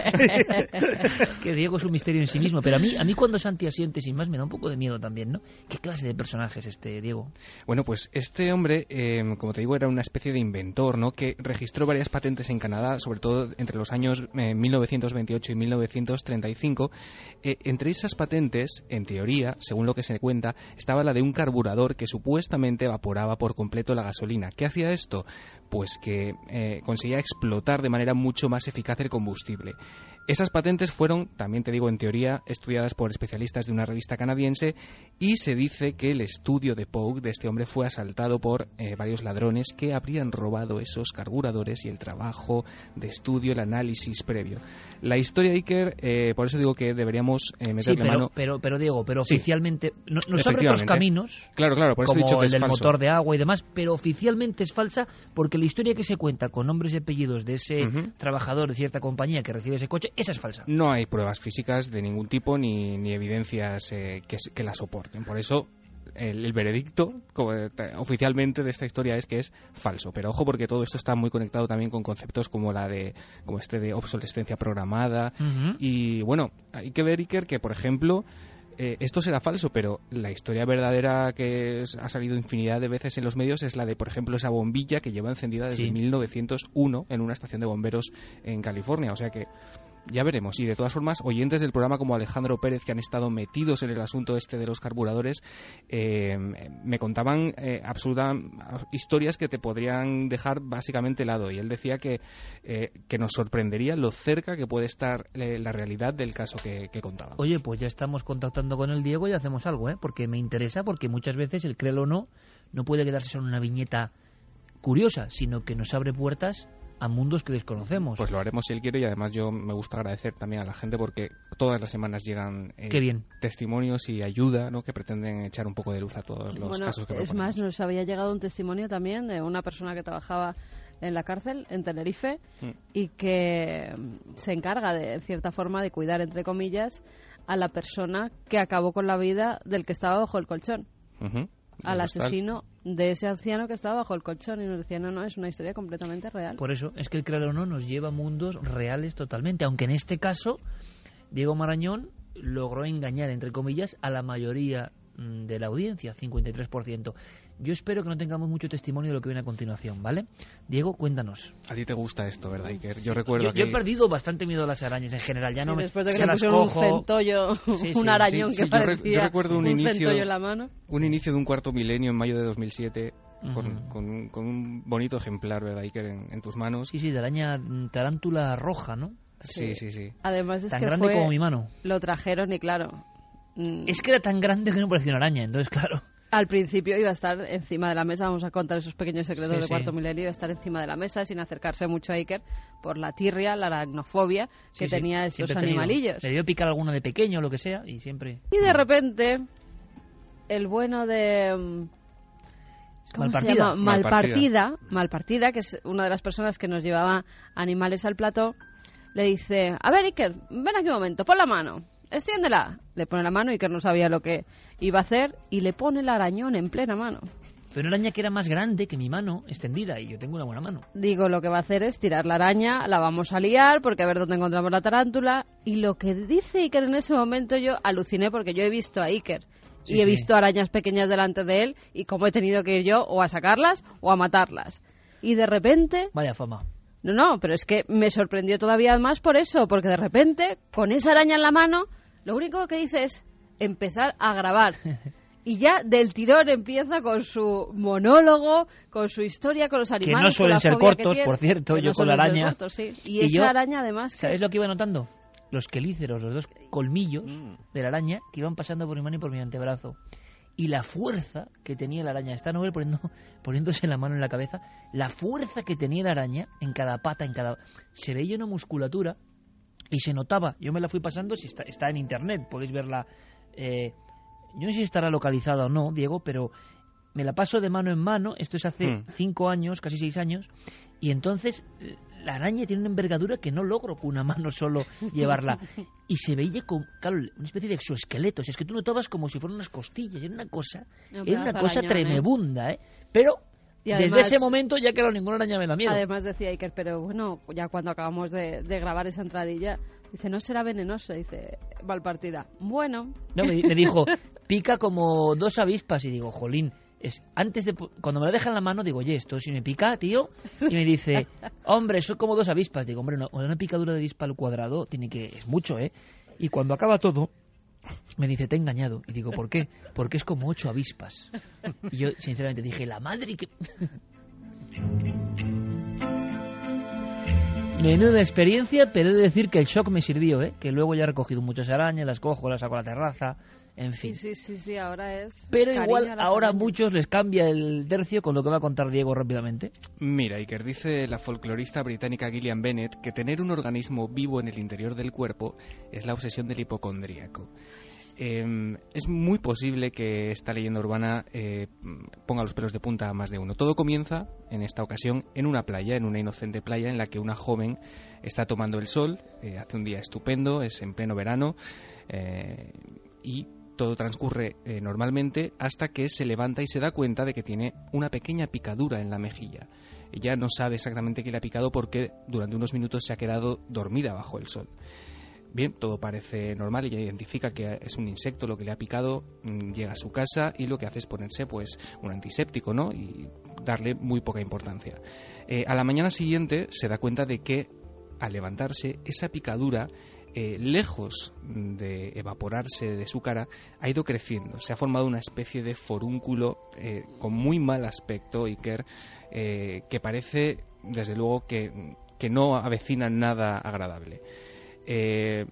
Speaker 5: Que Diego es un misterio en sí mismo, pero a mí, a mí cuando Santi asiente sin más me da un poco de miedo también, ¿no? ¿Qué clase de personaje es este, Diego?
Speaker 9: Bueno, pues este hombre, eh, como te digo, era una especie de inventor, ¿no? Que registró varias patentes en Canadá, sobre todo entre los años eh, mil novecientos veintiocho y mil novecientos treinta y cinco. Eh, entre esas patentes, en teoría, según lo que se cuenta, estaba la de un carburador que supuestamente evaporaba por completo la gasolina. ¿Qué hacía esto? Pues que eh, conseguía explotar de manera mucho más eficaz el combustible. Esas patentes fueron, también te digo en teoría, estudiadas por especialistas de una revista canadiense, y se dice que el estudio de Pogue, de este hombre, fue asaltado por eh, varios ladrones que habrían robado esos carburadores y el trabajo de estudio, el análisis previo. La historia, Iker, eh, por eso digo que deberíamos eh, meterle
Speaker 5: sí, pero,
Speaker 9: mano...
Speaker 5: pero, pero Diego, pero
Speaker 9: Sí.
Speaker 5: oficialmente no, nos abre otros caminos,
Speaker 9: claro, claro, por eso he
Speaker 5: como
Speaker 9: dicho que
Speaker 5: el
Speaker 9: es
Speaker 5: del
Speaker 9: falso.
Speaker 5: motor de agua y demás, pero oficialmente es falsa porque la historia que se cuenta con nombres y apellidos de ese
Speaker 9: Ujú.
Speaker 5: trabajador de cierta compañía que recibe ese coche, esa es falsa.
Speaker 9: No hay pruebas físicas de ningún tipo ni, ni evidencias eh, que, que la soporten. Por eso el, el veredicto como, eh, oficialmente de esta historia es que es falso. Pero ojo, porque todo esto está muy conectado también con conceptos como la de como este de obsolescencia programada.
Speaker 5: Ujú.
Speaker 9: Y bueno, hay que ver, Iker, que por ejemplo eh, esto será falso, pero la historia verdadera que es- ha salido infinidad de veces en los medios es la de, por ejemplo, esa bombilla que lleva encendida desde
Speaker 5: Sí.
Speaker 9: mil novecientos uno en una estación de bomberos en California. O sea que ya veremos. Y de todas formas, oyentes del programa como Alejandro Pérez, que han estado metidos en el asunto este de los carburadores, eh, me contaban eh, absolutas historias que te podrían dejar básicamente helado. Y él decía que, eh, que nos sorprendería lo cerca que puede estar eh, la realidad del caso que, que contaba.
Speaker 5: Oye, pues ya estamos contactando con el Diego y hacemos algo, ¿eh? Porque me interesa, porque muchas veces el créelo o no no puede quedarse solo en una viñeta curiosa, sino que nos abre puertas a mundos que desconocemos.
Speaker 9: Pues lo haremos si él quiere, y además yo me gusta agradecer también a la gente porque todas las semanas llegan eh,
Speaker 5: Qué bien.
Speaker 9: testimonios y ayuda, ¿no?, que pretenden echar un poco de luz a todos los
Speaker 7: Bueno,
Speaker 9: casos que
Speaker 7: es
Speaker 9: proponemos.
Speaker 7: más, nos había llegado un testimonio también de una persona que trabajaba en la cárcel, en Tenerife,
Speaker 9: Mm.
Speaker 7: y que mm, se encarga, de en cierta forma, de cuidar, entre comillas, a la persona que acabó con la vida del que estaba bajo el colchón.
Speaker 9: Ujú.
Speaker 7: Al
Speaker 9: Pues tal.
Speaker 7: asesino de ese anciano que estaba bajo el colchón, y nos decía, no, no, es una historia completamente real.
Speaker 5: Por eso, es que el créelo o no nos lleva a mundos reales totalmente, aunque en este caso Diego Marañón logró engañar, entre comillas, a la mayoría mm, de la audiencia, cincuenta y tres por ciento. Yo espero que no tengamos mucho testimonio de lo que viene a continuación, ¿vale? Diego, cuéntanos.
Speaker 9: A ti te gusta esto, ¿verdad, Iker? Yo recuerdo
Speaker 5: Yo, yo
Speaker 9: que...
Speaker 5: he perdido bastante miedo a las arañas en general, ya
Speaker 7: Sí,
Speaker 5: no me
Speaker 7: después de que
Speaker 5: se
Speaker 7: le
Speaker 5: las
Speaker 7: pusieron un
Speaker 5: cojo.
Speaker 7: centollo,
Speaker 5: Sí, sí,
Speaker 7: un arañón
Speaker 9: sí,
Speaker 7: que
Speaker 9: sí, yo re-
Speaker 7: parecía
Speaker 9: yo recuerdo un inicio-
Speaker 7: centollo en la mano.
Speaker 9: Un inicio de un cuarto milenio en mayo de dos mil siete con,
Speaker 5: Ujú.
Speaker 9: con, un- con un bonito ejemplar, ¿verdad, Iker, en, en tus manos?
Speaker 5: Sí, sí, de araña mm, tarántula roja, ¿no?
Speaker 9: Sí, sí, sí.
Speaker 7: Además es
Speaker 5: Tan
Speaker 7: que
Speaker 5: grande
Speaker 7: fue,
Speaker 5: como mi mano.
Speaker 7: lo trajeron y claro, mm,
Speaker 5: Es que era tan grande que no parecía una araña, entonces claro.
Speaker 7: al principio iba a estar encima de la mesa, vamos a contar esos pequeños secretos
Speaker 5: Sí,
Speaker 7: de
Speaker 5: sí.
Speaker 7: cuarto milenio, iba a estar encima de la mesa sin acercarse mucho a Iker por la tirria, la aracnofobia que
Speaker 5: Sí, sí,
Speaker 7: tenía estos
Speaker 5: siempre he tenido.
Speaker 7: animalillos.
Speaker 5: Le dio picar alguna de pequeño o lo que sea y siempre...
Speaker 7: Y de repente, el bueno de... mm, ¿Cómo se
Speaker 5: Malpartida.
Speaker 7: llama?
Speaker 9: Malpartida.
Speaker 7: Malpartida, Malpartida, que es una de las personas que nos llevaba animales al plató, le dice, a ver, Iker, ven aquí un momento, pon la mano, extiéndela. Le pone la mano, Iker no sabía lo que iba a hacer, y le pone el arañón en plena mano.
Speaker 5: Pero una araña que era más grande que mi mano, extendida, y yo tengo una buena mano.
Speaker 7: Digo, lo que va a hacer es tirar la araña, la vamos a liar, porque a ver dónde encontramos la tarántula. Y lo que dice Iker en ese momento, yo aluciné, porque yo he visto a Iker
Speaker 5: Sí,
Speaker 7: y he
Speaker 5: sí.
Speaker 7: visto arañas pequeñas delante de él, y cómo he tenido que ir yo o a sacarlas o a matarlas. Y de repente,
Speaker 5: Vaya fama.
Speaker 7: no, no, pero es que me sorprendió todavía más por eso, porque de repente, con esa araña en la mano, lo único que dice es empezar a grabar. Y ya del tirón empieza con su monólogo, con su historia, con los animales.
Speaker 5: no
Speaker 7: con
Speaker 5: suelen
Speaker 7: la
Speaker 5: ser
Speaker 7: fobia que
Speaker 5: cortos,
Speaker 7: tiene.
Speaker 5: por cierto,
Speaker 7: Que
Speaker 5: yo
Speaker 7: no
Speaker 5: con la
Speaker 7: suelen ser
Speaker 5: araña.
Speaker 7: cortos, sí. Y,
Speaker 5: Y
Speaker 7: esa
Speaker 5: yo-
Speaker 7: araña además... que-
Speaker 5: ¿Sabes lo que iba notando? Los quelíceros, los dos colmillos
Speaker 9: Mm.
Speaker 5: de la araña que iban pasando por mi mano y por mi antebrazo. y la fuerza que tenía la araña. Está Nobel poniendo, poniéndose la mano en la cabeza. La fuerza que tenía la araña en cada pata, en cada... Se veía una musculatura y se notaba. Yo me la fui pasando, si está, está en internet, podéis verla. Eh, yo no sé si estará localizada o no, Diego, pero me la paso de mano en mano. Esto es hace mm. cinco años, casi seis años. Y entonces la araña tiene una envergadura que no logro con una mano solo llevarla. Y se veía con, claro, una especie de exoesqueleto. O sea, es que tú notabas como si fueran unas costillas. Era una cosa, no, era una cosa arañón, tremebunda, ¿eh? Pero además, desde ese momento ya claro, ninguna araña me da miedo.
Speaker 7: Además decía Iker, pero bueno, ya cuando acabamos de, de grabar esa entradilla, dice, no será venenosa, dice Valpartida. Bueno.
Speaker 5: No, me, me dijo, pica como dos avispas. Y digo, jolín. Es antes de cuando me la deja en la mano digo, oye, esto si me pica, tío, y me dice, hombre, son como dos avispas. Digo, hombre, no, una picadura de avispa al cuadrado tiene que es mucho, ¿eh? Y cuando acaba todo me dice, te he engañado. Y digo, ¿por qué? Porque es como ocho avispas. Y yo sinceramente dije, la madre que menuda experiencia, pero he de decir que el shock me sirvió, ¿eh? Que luego ya he recogido muchas arañas, las cojo, las saco a la terraza. En fin.
Speaker 7: Sí, sí, sí, sí, ahora es...
Speaker 5: Pero igual ahora a muchos les cambia el tercio con lo que va a contar Diego rápidamente.
Speaker 9: Mira, Iker, dice la folclorista británica Gillian Bennett que tener un organismo vivo en el interior del cuerpo es la obsesión del hipocondríaco. Eh, es muy posible que esta leyenda urbana eh, ponga los pelos de punta a más de uno. Todo comienza, en esta ocasión, en una playa, en una inocente playa en la que una joven está tomando el sol, eh, hace un día estupendo, es en pleno verano, eh, y todo transcurre eh, normalmente hasta que se levanta y se da cuenta de que tiene una pequeña picadura en la mejilla. Ella no sabe exactamente qué le ha picado porque durante unos minutos se ha quedado dormida bajo el sol. Bien, todo parece normal, ella identifica que es un insecto lo que le ha picado, llega a su casa y lo que hace es ponerse pues un antiséptico, ¿no? Y darle muy poca importancia. Eh, a la mañana siguiente se da cuenta de que al levantarse esa picadura, Eh, lejos de evaporarse de su cara, ha ido creciendo. Se ha formado una especie de forúnculo eh, con muy mal aspecto, Iker, eh, que parece, desde luego, que, que no avecina nada agradable. Eh,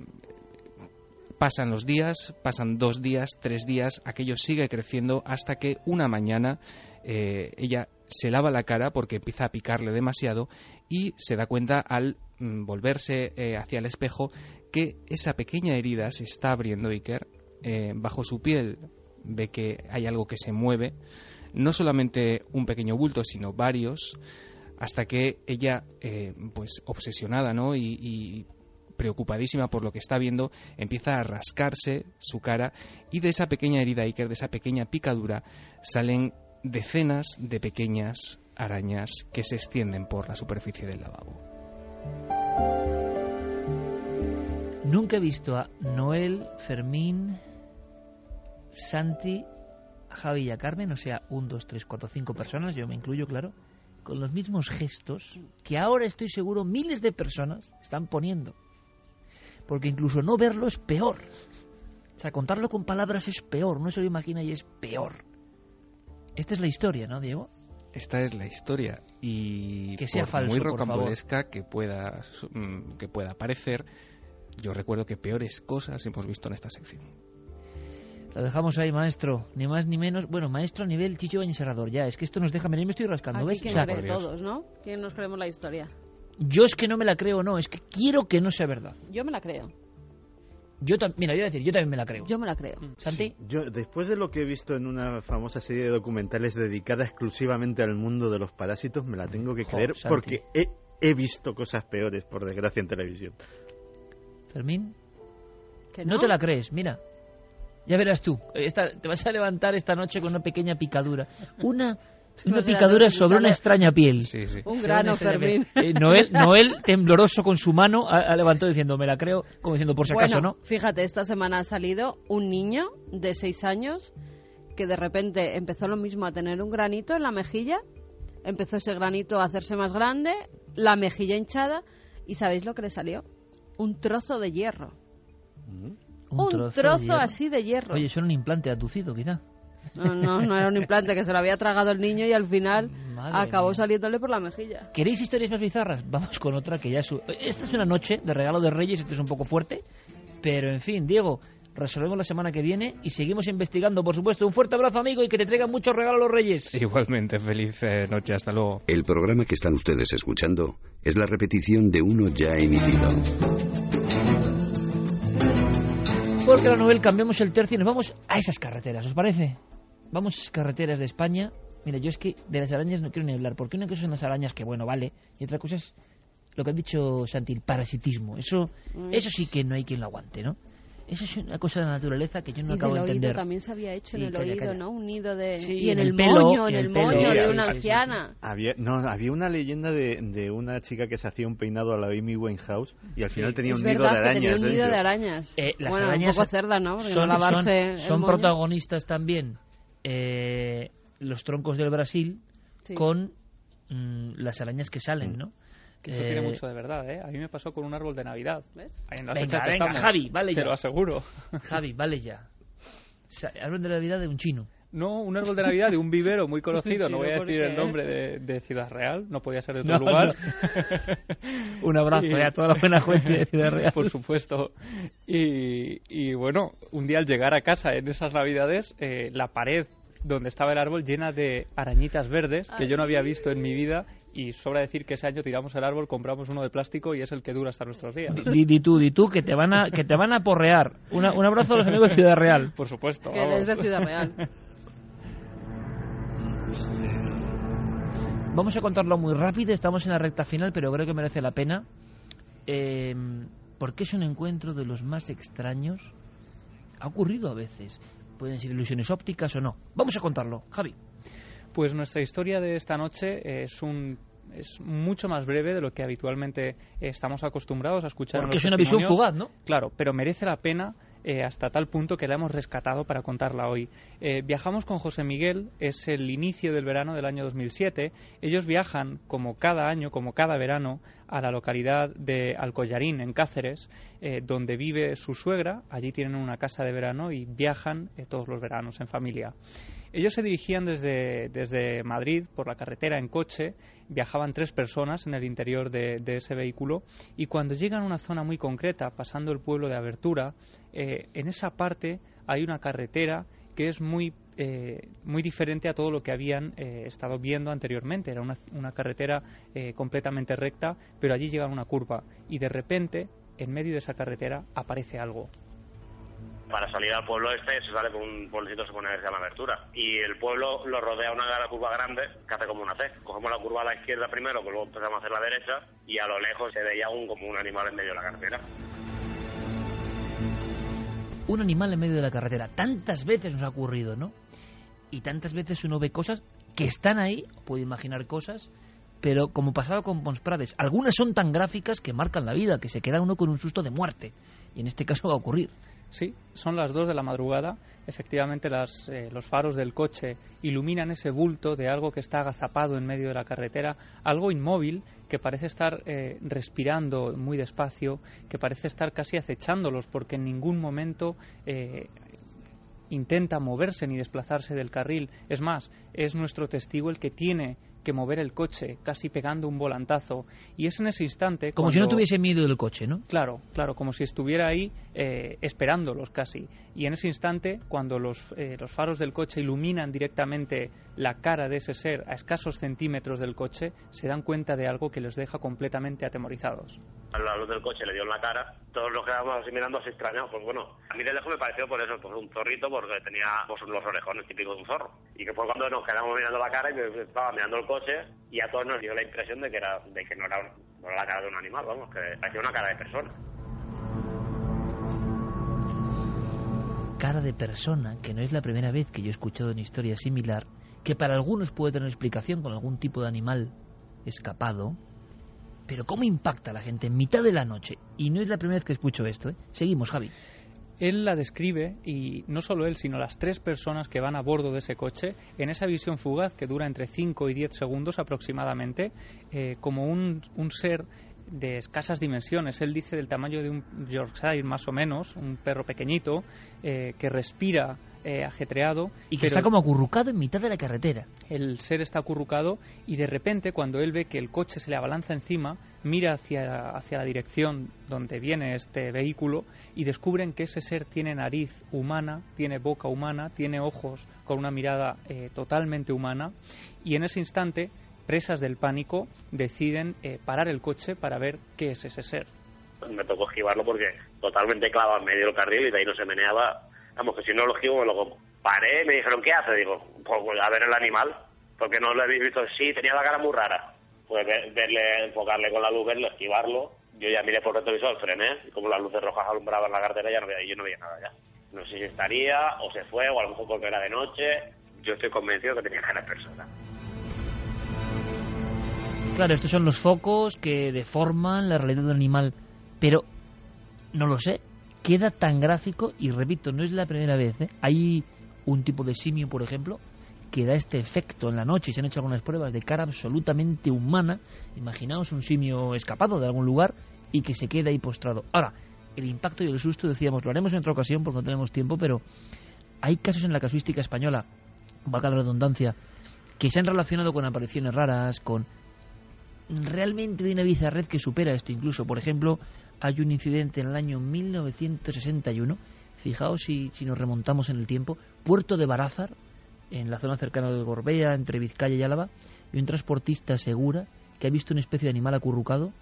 Speaker 9: pasan los días, pasan dos días, tres días, aquello sigue creciendo hasta que una mañana eh, ella se lava la cara porque empieza a picarle demasiado y se da cuenta al mm, volverse eh, hacia el espejo que esa pequeña herida se está abriendo, Iker, eh, bajo su piel ve que hay algo que se mueve, no solamente un pequeño bulto, sino varios, hasta que ella, eh, pues obsesionada, ¿no? y, y preocupadísima por lo que está viendo, empieza a rascarse su cara y de esa pequeña herida, Iker, de esa pequeña picadura, salen decenas de pequeñas arañas que se extienden por la superficie del lavabo.
Speaker 5: Nunca he visto a Noel, Fermín, Santi, Javi y a Carmen, o sea, un, dos, tres, cuatro, cinco personas, yo me incluyo, claro, con los mismos gestos que ahora estoy seguro miles de personas están poniendo. Porque incluso no verlo es peor. O sea, contarlo con palabras es peor, no se lo imagina y es peor. Esta es la historia, ¿no, Diego?
Speaker 9: Esta es la historia y
Speaker 5: que sea
Speaker 9: por
Speaker 5: falso,
Speaker 9: muy
Speaker 5: por
Speaker 9: rocambolesca que pueda que pueda parecer, yo recuerdo que peores cosas hemos visto en esta sección.
Speaker 5: Lo dejamos ahí, maestro, ni más ni menos. Bueno, maestro a nivel Chicho Bañez Serrador, ya, es que esto nos deja, mira, me estoy rascando,
Speaker 7: aquí
Speaker 5: ¿ves?
Speaker 7: Que
Speaker 5: o sea,
Speaker 7: nos cree todos, ¿no? ¿Quién nos creemos la historia?
Speaker 5: Yo es que no me la creo, no, es que quiero que no sea verdad.
Speaker 7: Yo me la creo.
Speaker 5: Yo ta- Mira, yo voy a decir, yo también me la creo.
Speaker 7: Yo me la creo.
Speaker 5: ¿Santi?
Speaker 6: Yo, después de lo que he visto en una famosa serie de documentales dedicada exclusivamente al mundo de los parásitos, me la tengo que creer.
Speaker 5: Jo,
Speaker 6: porque he, he visto cosas peores, por desgracia, en televisión.
Speaker 5: ¿Fermín?
Speaker 7: ¿Que no?
Speaker 5: No te la crees, mira. Ya verás tú, esta, te vas a levantar esta noche con una pequeña picadura. Una... Una picadura sobre una extraña piel.
Speaker 9: Sí, sí.
Speaker 7: Un grano, Fermín.
Speaker 5: Eh, Noel, Noel, tembloroso con su mano, ha, ha levantado diciendo, me la creo, como diciendo, por si acaso,
Speaker 7: bueno,
Speaker 5: ¿no?
Speaker 7: Fíjate, esta semana ha salido un niño de seis años que de repente empezó lo mismo a tener un granito en la mejilla, empezó ese granito a hacerse más grande, la mejilla hinchada, y ¿sabéis lo que le salió? Un trozo de hierro.
Speaker 5: Un,
Speaker 7: un
Speaker 5: trozo,
Speaker 7: trozo
Speaker 5: de
Speaker 7: así de hierro.
Speaker 5: Oye, eso era un implante aducido, quizá.
Speaker 7: No, no, no era un implante, que se lo había tragado el niño y al final
Speaker 5: Madre
Speaker 7: acabó
Speaker 5: mía.
Speaker 7: saliéndole por la mejilla.
Speaker 5: ¿Queréis historias más bizarras? Vamos con otra que ya... Su... Esta es una noche de regalo de Reyes, esto es un poco fuerte, pero en fin, Diego, resolvemos la semana que viene y seguimos investigando, por supuesto. Un fuerte abrazo, amigo, y que te traigan muchos regalos los Reyes.
Speaker 9: Igualmente, feliz eh, noche, hasta luego.
Speaker 1: El programa que están ustedes escuchando es la repetición de uno ya emitido.
Speaker 5: Porque la novela cambiamos el tercio y nos vamos a esas carreteras, ¿os parece? Vamos a esas carreteras de España. Mira, yo es que de las arañas no quiero ni hablar, porque una cosa son las arañas, que bueno, vale, y otra cosa es lo que ha dicho Santi, el parasitismo. Eso, mm. eso sí que no hay quien lo aguante, ¿no? Eso es una cosa de la naturaleza que yo no
Speaker 7: y
Speaker 5: acabo de entender.
Speaker 7: Oído también se había hecho en
Speaker 5: y
Speaker 7: el
Speaker 5: calla,
Speaker 7: oído,
Speaker 5: calla.
Speaker 7: ¿no? Un nido de...
Speaker 5: Sí,
Speaker 7: y en,
Speaker 5: en
Speaker 7: el,
Speaker 5: el pelo,
Speaker 7: moño, en
Speaker 5: en
Speaker 7: el,
Speaker 5: el pelo.
Speaker 7: moño
Speaker 6: Sí,
Speaker 7: de
Speaker 6: sí,
Speaker 7: una
Speaker 6: sí,
Speaker 7: anciana.
Speaker 6: Había, no, había una leyenda de, de una chica que se hacía un peinado a la Amy Winehouse y al final
Speaker 5: Sí.
Speaker 6: tenía
Speaker 7: Es
Speaker 6: un nido
Speaker 7: verdad
Speaker 6: de
Speaker 7: que
Speaker 6: arañas.
Speaker 7: tenía un nido
Speaker 6: dentro.
Speaker 7: de arañas.
Speaker 5: Eh, las
Speaker 7: bueno,
Speaker 5: arañas
Speaker 7: un poco cerda, ¿no? Porque
Speaker 5: son,
Speaker 7: no lavarse
Speaker 5: son,
Speaker 7: el
Speaker 5: son
Speaker 7: moño.
Speaker 5: protagonistas también eh, los troncos del Brasil
Speaker 7: Sí.
Speaker 5: con mm, las arañas que salen, ¿no?
Speaker 8: Que eso
Speaker 5: Eh,
Speaker 8: tiene mucho de verdad, ¿eh? A mí me pasó con un árbol de Navidad.
Speaker 7: ¿Ves?
Speaker 8: Ahí en la
Speaker 5: Venga,
Speaker 8: fecha que
Speaker 5: venga,
Speaker 8: estamos.
Speaker 5: Javi, vale
Speaker 8: Te
Speaker 5: ya.
Speaker 8: lo aseguro.
Speaker 5: Javi, vale ya. O sea, árbol de la Navidad de un chino.
Speaker 8: No, un árbol de Navidad de un vivero muy conocido. No voy a
Speaker 7: ¿por
Speaker 8: decir
Speaker 7: qué?
Speaker 8: el nombre de, de Ciudad Real. No podía ser de otro
Speaker 5: No,
Speaker 8: lugar.
Speaker 5: no. Un abrazo
Speaker 8: Y-
Speaker 5: eh, a toda la buena gente de Ciudad Real.
Speaker 8: Por supuesto. Y, y bueno, un día al llegar a casa en esas Navidades, eh, la pared donde estaba el árbol llena de arañitas verdes que yo no había visto en mi vida, y sobra decir que ese año tiramos el árbol, compramos uno de plástico y es el que dura hasta nuestros días.
Speaker 5: Di, di tú, di tú, que te van a, que te van a porrear. Una, un abrazo a los amigos de Ciudad Real.
Speaker 8: Por supuesto.
Speaker 7: Que
Speaker 8: vamos.
Speaker 7: eres de Ciudad Real.
Speaker 5: Vamos a contarlo muy rápido, estamos en la recta final, pero creo que merece la pena. Eh, porque es un encuentro de los más extraños. Ha ocurrido a veces. Pueden ser ilusiones ópticas o no. Vamos a contarlo, Javi.
Speaker 8: Pues nuestra historia de esta noche es un es mucho más breve de lo que habitualmente estamos acostumbrados a escuchar.
Speaker 5: Porque
Speaker 8: en
Speaker 5: es
Speaker 8: los
Speaker 5: una visión
Speaker 8: testimonios.
Speaker 5: fugaz, ¿no?
Speaker 8: Claro, pero merece la pena eh, hasta tal punto que la hemos rescatado para contarla hoy. Eh, viajamos con José Miguel, es el inicio del verano del año dos mil siete. Ellos viajan, como cada año, como cada verano, a la localidad de Alcollarín, en Cáceres, eh, donde vive su suegra. Allí tienen una casa de verano y viajan eh, todos los veranos en familia. Ellos se dirigían desde, desde Madrid por la carretera en coche, viajaban tres personas en el interior de, de ese vehículo, y cuando llegan a una zona muy concreta, pasando el pueblo de Abertura, eh, en esa parte hay una carretera que es muy, eh, muy diferente a todo lo que habían eh, estado viendo anteriormente. Era una, una carretera eh, completamente recta, pero allí llega una curva y de repente, en medio de esa carretera, aparece algo.
Speaker 10: Para salir al pueblo este se sale por un pueblecito que se pone que se llama Abertura. Y el pueblo lo rodea una curva grande que hace como una T. Cogemos la curva a la izquierda primero, pues luego empezamos a hacer la derecha y a lo lejos se veía un, como un animal en medio de la carretera.
Speaker 5: Un animal en medio de la carretera. Tantas veces nos ha ocurrido, ¿no? Y tantas veces uno ve cosas que están ahí, puede imaginar cosas, pero como pasaba con Pons Prades, algunas son tan gráficas que marcan la vida, que se queda uno con un susto de muerte. Y en este caso va a ocurrir.
Speaker 8: Sí, son las dos de la madrugada. Efectivamente, las, eh, los faros del coche iluminan ese bulto de algo que está agazapado en medio de la carretera, algo inmóvil que parece estar eh, respirando muy despacio, que parece estar casi acechándolos, porque en ningún momento eh, intenta moverse ni desplazarse del carril. Es más, es nuestro testigo el que tiene que mover el coche, casi pegando un volantazo, y es en ese instante
Speaker 5: como
Speaker 8: cuando...
Speaker 5: si no tuviese miedo del coche, ¿no?
Speaker 8: Claro, claro, como si estuviera ahí eh, esperándolos casi. Y en ese instante, cuando los, eh, los faros del coche iluminan directamente la cara de ese ser a escasos centímetros del coche, se dan cuenta de algo que los deja completamente atemorizados.
Speaker 10: A la luz del coche le dio en la cara, todos nos quedamos así mirando así extrañados. Pues bueno, a mí de lejos me pareció por eso, pues un zorrito, porque tenía pues, los orejones típicos de un zorro. Y que fue cuando nos quedamos mirando la cara y me estaba mirando el coche, y a todos nos dio la impresión de que era de que no era, no era la cara de un animal, vamos, que parecía una cara de persona.
Speaker 5: Cara de persona, que no es la primera vez que yo he escuchado una historia similar, que para algunos puede tener explicación con algún tipo de animal escapado, pero ¿cómo impacta a la gente en mitad de la noche? Y no es la primera vez que escucho esto, ¿eh? Seguimos, Javi.
Speaker 8: Él la describe, y no solo él, sino las tres personas que van a bordo de ese coche, en esa visión fugaz que dura entre cinco y diez segundos aproximadamente, eh, como un, un ser de escasas dimensiones. Él dice del tamaño de un Yorkshire más o menos, un perro pequeñito eh, que respira eh, ajetreado.
Speaker 5: Y que está como acurrucado en mitad de la carretera.
Speaker 8: El ser está acurrucado y de repente cuando él ve que el coche se le abalanza encima, mira hacia, hacia la dirección donde viene este vehículo y descubren que ese ser tiene nariz humana, tiene boca humana, tiene ojos con una mirada eh, totalmente humana, y en ese instante, presas del pánico, deciden eh, parar el coche para ver qué es ese ser.
Speaker 10: Me tocó esquivarlo porque totalmente clavado en medio del carril y de ahí no se meneaba. Vamos, que si no lo esquivo me lo como. Paré, me dijeron, ¿qué hace? Digo, pues a ver el animal, porque no lo habéis visto. Sí, tenía la cara muy rara. Pues verle, enfocarle con la luz, verle, esquivarlo. Yo ya miré por el retrovisor, frené, y como las luces rojas alumbraban la carretera, ya no veía, yo no veía nada ya. No sé si estaría, o se fue, o a lo mejor porque era de noche. Yo estoy convencido que tenía cara de persona.
Speaker 5: Claro, estos son los focos que deforman la realidad del animal, pero no lo sé, queda tan gráfico, y repito, no es la primera vez, ¿eh? Hay un tipo de simio, por ejemplo, que da este efecto en la noche, y se han hecho algunas pruebas de cara absolutamente humana. Imaginaos un simio escapado de algún lugar y que se queda ahí postrado. Ahora, el impacto y el susto, decíamos, lo haremos en otra ocasión porque no tenemos tiempo, pero hay casos en la casuística española, valga la redundancia, que se han relacionado con apariciones raras, con realmente de una bizarrez que supera esto. Incluso, por ejemplo, hay un incidente en el año mil novecientos sesenta y uno, fijaos si, si nos remontamos en el tiempo, Puerto de Barázar, en la zona cercana del Gorbea, entre Vizcaya y Álava, y un transportista asegura que ha visto una especie de animal acurrucado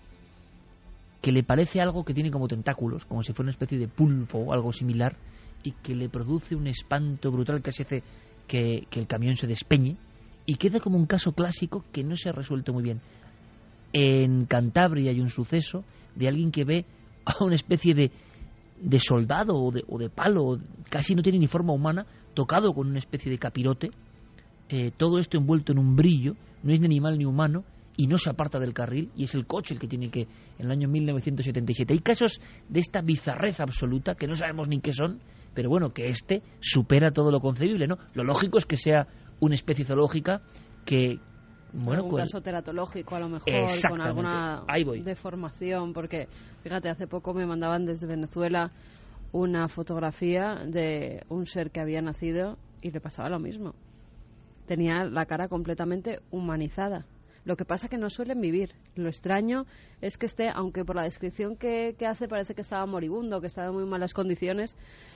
Speaker 5: que le parece algo que tiene como tentáculos, como si fuera una especie de pulpo o algo similar, y que le produce un espanto brutal que hace que, que el camión se despeñe, y queda como un caso clásico que no se ha resuelto muy bien. En Cantabria hay un suceso de alguien que ve a una especie de, de soldado o de, o de palo, casi no tiene ni forma humana, tocado con una especie de capirote, eh, todo esto envuelto en un brillo, no es ni animal ni humano, y no se aparta del carril, y es el coche el que tiene que, en el año mil novecientos setenta y siete. Hay casos de esta bizarrez absoluta que no sabemos ni qué son, pero bueno, que este supera todo lo concebible, ¿no? Lo lógico es que sea una especie zoológica que, bueno,
Speaker 7: algún
Speaker 5: pues,
Speaker 7: caso teratológico a lo mejor, con alguna
Speaker 5: Ahí voy.
Speaker 7: deformación, porque fíjate, hace poco me mandaban desde Venezuela una fotografía de un ser que había nacido y le pasaba lo mismo. Tenía la cara completamente humanizada. Lo que pasa que no suelen vivir. Lo extraño es que esté, aunque por la descripción que, que hace parece que estaba moribundo, que estaba en muy malas condiciones,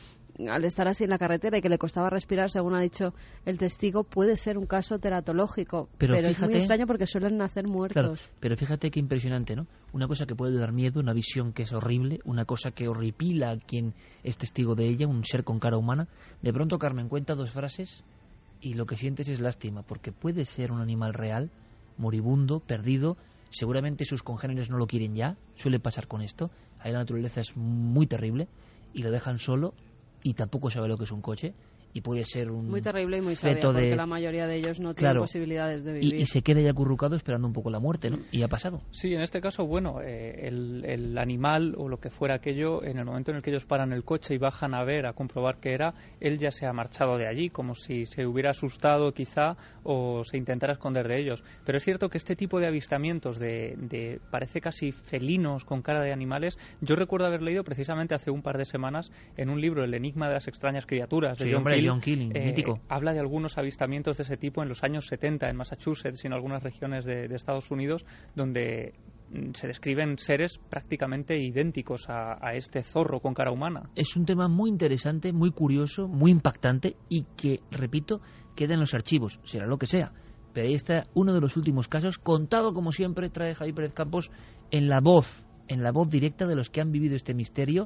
Speaker 7: al estar así en la carretera y que le costaba respirar, según ha dicho el testigo, puede ser un caso teratológico.
Speaker 5: Pero,
Speaker 7: pero
Speaker 5: fíjate,
Speaker 7: es muy extraño porque suelen nacer muertos.
Speaker 5: Claro, pero fíjate qué impresionante, ¿no? Una cosa que puede dar miedo, una visión que es horrible, una cosa que horripila a quien es testigo de ella, un ser con cara humana. De pronto Carmen cuenta dos frases y lo que sientes es lástima, porque puede ser un animal real, moribundo, perdido. Seguramente sus congéneres no lo quieren ya, suele pasar con esto. Ahí la naturaleza es muy terrible y lo dejan solo, y tampoco sabe lo que es un coche, y puede ser un
Speaker 7: muy terrible y muy sabia,
Speaker 5: feto
Speaker 7: porque
Speaker 5: de...
Speaker 7: la mayoría de ellos no tienen
Speaker 5: Claro,
Speaker 7: posibilidades de vivir.
Speaker 5: y, y se queda ya acurrucado esperando un poco la muerte, ¿no? Y ha pasado.
Speaker 8: Sí, en este caso, bueno, eh, el, el animal o lo que fuera aquello, en el momento en el que ellos paran el coche y bajan a ver, a comprobar qué era, él ya se ha marchado de allí, como si se hubiera asustado quizá o se intentara esconder de ellos. Pero es cierto que este tipo de avistamientos de, de parece casi felinos con cara de animales, yo recuerdo haber leído precisamente hace un par de semanas en un libro, El enigma de las extrañas criaturas, de
Speaker 5: Sí,
Speaker 8: John
Speaker 5: hombre,
Speaker 8: Keel,
Speaker 5: John Keel,
Speaker 8: eh,
Speaker 5: mítico.
Speaker 8: habla de algunos avistamientos de ese tipo en los años setenta en Massachusetts y en algunas regiones de, de Estados Unidos, donde mm, se describen seres prácticamente idénticos a, a este zorro con cara humana.
Speaker 5: Es un tema muy interesante, muy curioso, muy impactante, y que, repito, queda en los archivos, será lo que sea. Pero ahí está uno de los últimos casos, contado como siempre, trae Javier Pérez Campos, en la voz, en la voz directa de los que han vivido este misterio.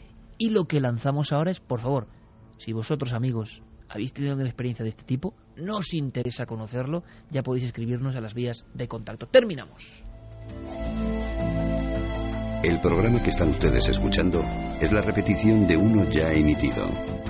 Speaker 5: Y lo que lanzamos ahora es, por favor, si vosotros, amigos, habéis tenido una experiencia de este tipo, no os interesa conocerlo, ya podéis escribirnos a las vías de contacto. Terminamos.
Speaker 1: El programa que están ustedes escuchando es la repetición de uno ya emitido.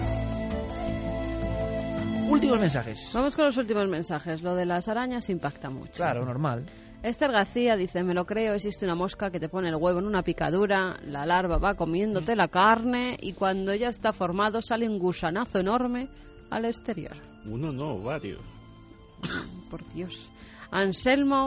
Speaker 5: Últimos mensajes.
Speaker 7: Vamos con los últimos mensajes. Lo de las arañas impacta mucho.
Speaker 5: Claro, normal.
Speaker 7: Esther García dice, me lo creo, existe una mosca que te pone el huevo en una picadura, la larva va comiéndote la carne y cuando ya está formado sale un gusanazo enorme al exterior.
Speaker 6: Uno no, varios.
Speaker 7: Por Dios. Anselmo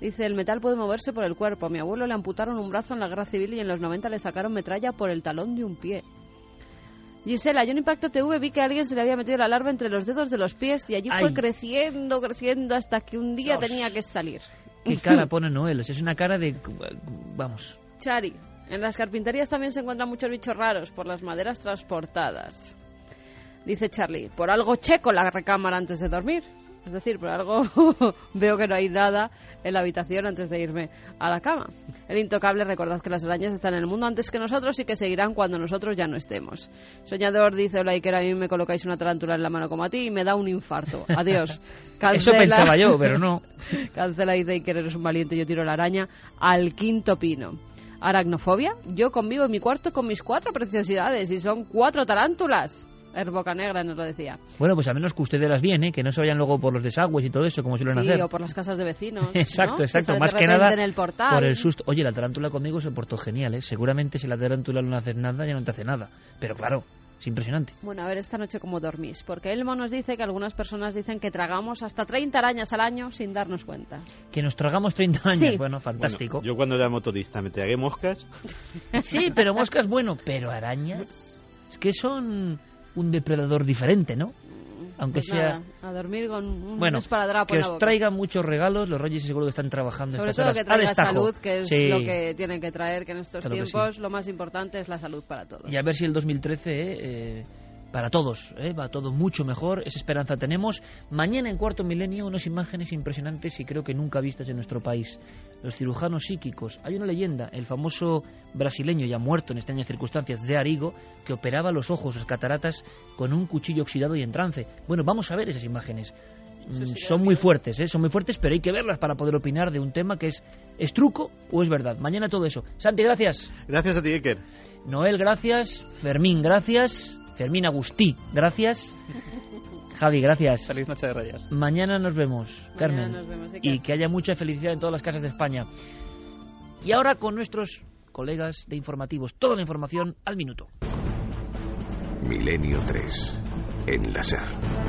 Speaker 7: Dice, el metal puede moverse por el cuerpo. A mi abuelo le amputaron un brazo en la guerra civil y en los noventa le sacaron metralla por el talón de un pie. Gisela, yo en Impacto T V vi que a alguien se le había metido la larva entre los dedos de los pies y allí
Speaker 5: Ay.
Speaker 7: fue creciendo, creciendo hasta que un día
Speaker 5: Dios.
Speaker 7: tenía que salir.
Speaker 5: ¿Qué cara pone Noel? Es una cara de... Vamos.
Speaker 7: Chari, en las carpinterías también se encuentran muchos bichos raros por las maderas transportadas. Dice Charlie, por algo checo la recámara antes de dormir. Es decir, por algo veo que no hay nada en la habitación antes de irme a la cama. El intocable, recordad que las arañas están en el mundo antes que nosotros y que seguirán cuando nosotros ya no estemos. Soñador dice, hola Iker, a mí me colocáis una tarántula en la mano como a ti y me da un infarto. Adiós. Cancela.
Speaker 5: Eso pensaba yo, pero no.
Speaker 7: Cancela, dice Iker, eres un valiente, yo tiro la araña al quinto pino. Aracnofobia, yo convivo en mi cuarto con mis cuatro preciosidades y son cuatro tarántulas. Er Bocanegra nos lo decía.
Speaker 5: Bueno, pues a menos que ustedes las bien, ¿eh? Que no se vayan luego por los desagües y todo eso, como suelen
Speaker 7: Sí,
Speaker 5: hacer.
Speaker 7: o por las casas de vecinos.
Speaker 5: Exacto,
Speaker 7: ¿no?
Speaker 5: exacto.
Speaker 7: Que
Speaker 5: Más
Speaker 7: de
Speaker 5: que
Speaker 7: repente
Speaker 5: nada
Speaker 7: en el portal.
Speaker 5: por el susto. Oye, la tarántula conmigo se portó genial, ¿eh? Seguramente si la tarántula no hace nada, ya no te hace nada. Pero claro, es impresionante.
Speaker 7: Bueno, a ver esta noche cómo dormís. Porque Elmo nos dice que algunas personas dicen que tragamos hasta treinta arañas al año sin darnos cuenta.
Speaker 5: Que nos tragamos treinta años.
Speaker 7: Sí.
Speaker 5: Bueno, fantástico.
Speaker 6: Bueno, yo cuando era motorista me tragué moscas.
Speaker 5: Sí, pero moscas, bueno. Pero arañas... Es que son un depredador diferente, ¿no? Aunque
Speaker 7: Pues
Speaker 5: sea...
Speaker 7: nada, a dormir con un
Speaker 5: Bueno,
Speaker 7: esparadrapo
Speaker 5: que
Speaker 7: en la
Speaker 5: os
Speaker 7: boca.
Speaker 5: traigan muchos regalos. Los Reyes seguro que están trabajando
Speaker 7: Sobre
Speaker 5: estas
Speaker 7: todo
Speaker 5: horas
Speaker 7: que
Speaker 5: a
Speaker 7: traiga
Speaker 5: destajo.
Speaker 7: salud, que es
Speaker 5: Sí.
Speaker 7: lo que tienen que traer, que en estos
Speaker 5: Claro que
Speaker 7: tiempos lo más importante es la salud para todos.
Speaker 5: Y a ver si el dos mil trece, eh, eh, para todos, eh, va todo mucho mejor, esa esperanza tenemos. Mañana en Cuarto Milenio unas imágenes impresionantes y creo que nunca vistas en nuestro país. Los cirujanos psíquicos. Hay una leyenda, el famoso brasileño ya muerto en extrañas circunstancias, Zé Arigo, que operaba los ojos, las cataratas, con un cuchillo oxidado y en trance. Bueno, vamos a ver esas imágenes.
Speaker 7: Eso sí
Speaker 5: Son
Speaker 7: da
Speaker 5: muy
Speaker 7: miedo.
Speaker 5: fuertes, ¿eh? Son muy fuertes, pero hay que verlas para poder opinar de un tema que es, ¿es truco o es verdad? Mañana todo eso. Santi, gracias.
Speaker 6: Gracias a ti, Iker.
Speaker 5: Noel, gracias. Fermín, gracias. Fermín Agustí, gracias. Javi, gracias.
Speaker 8: Feliz noche de Reyes.
Speaker 5: Mañana nos vemos,
Speaker 7: Mañana
Speaker 5: Carmen.
Speaker 7: nos vemos, Iker.
Speaker 5: Y que haya mucha felicidad en todas las casas de España. Y ahora con nuestros colegas de informativos. Toda la información al minuto.
Speaker 1: Milenio tres. En la SER.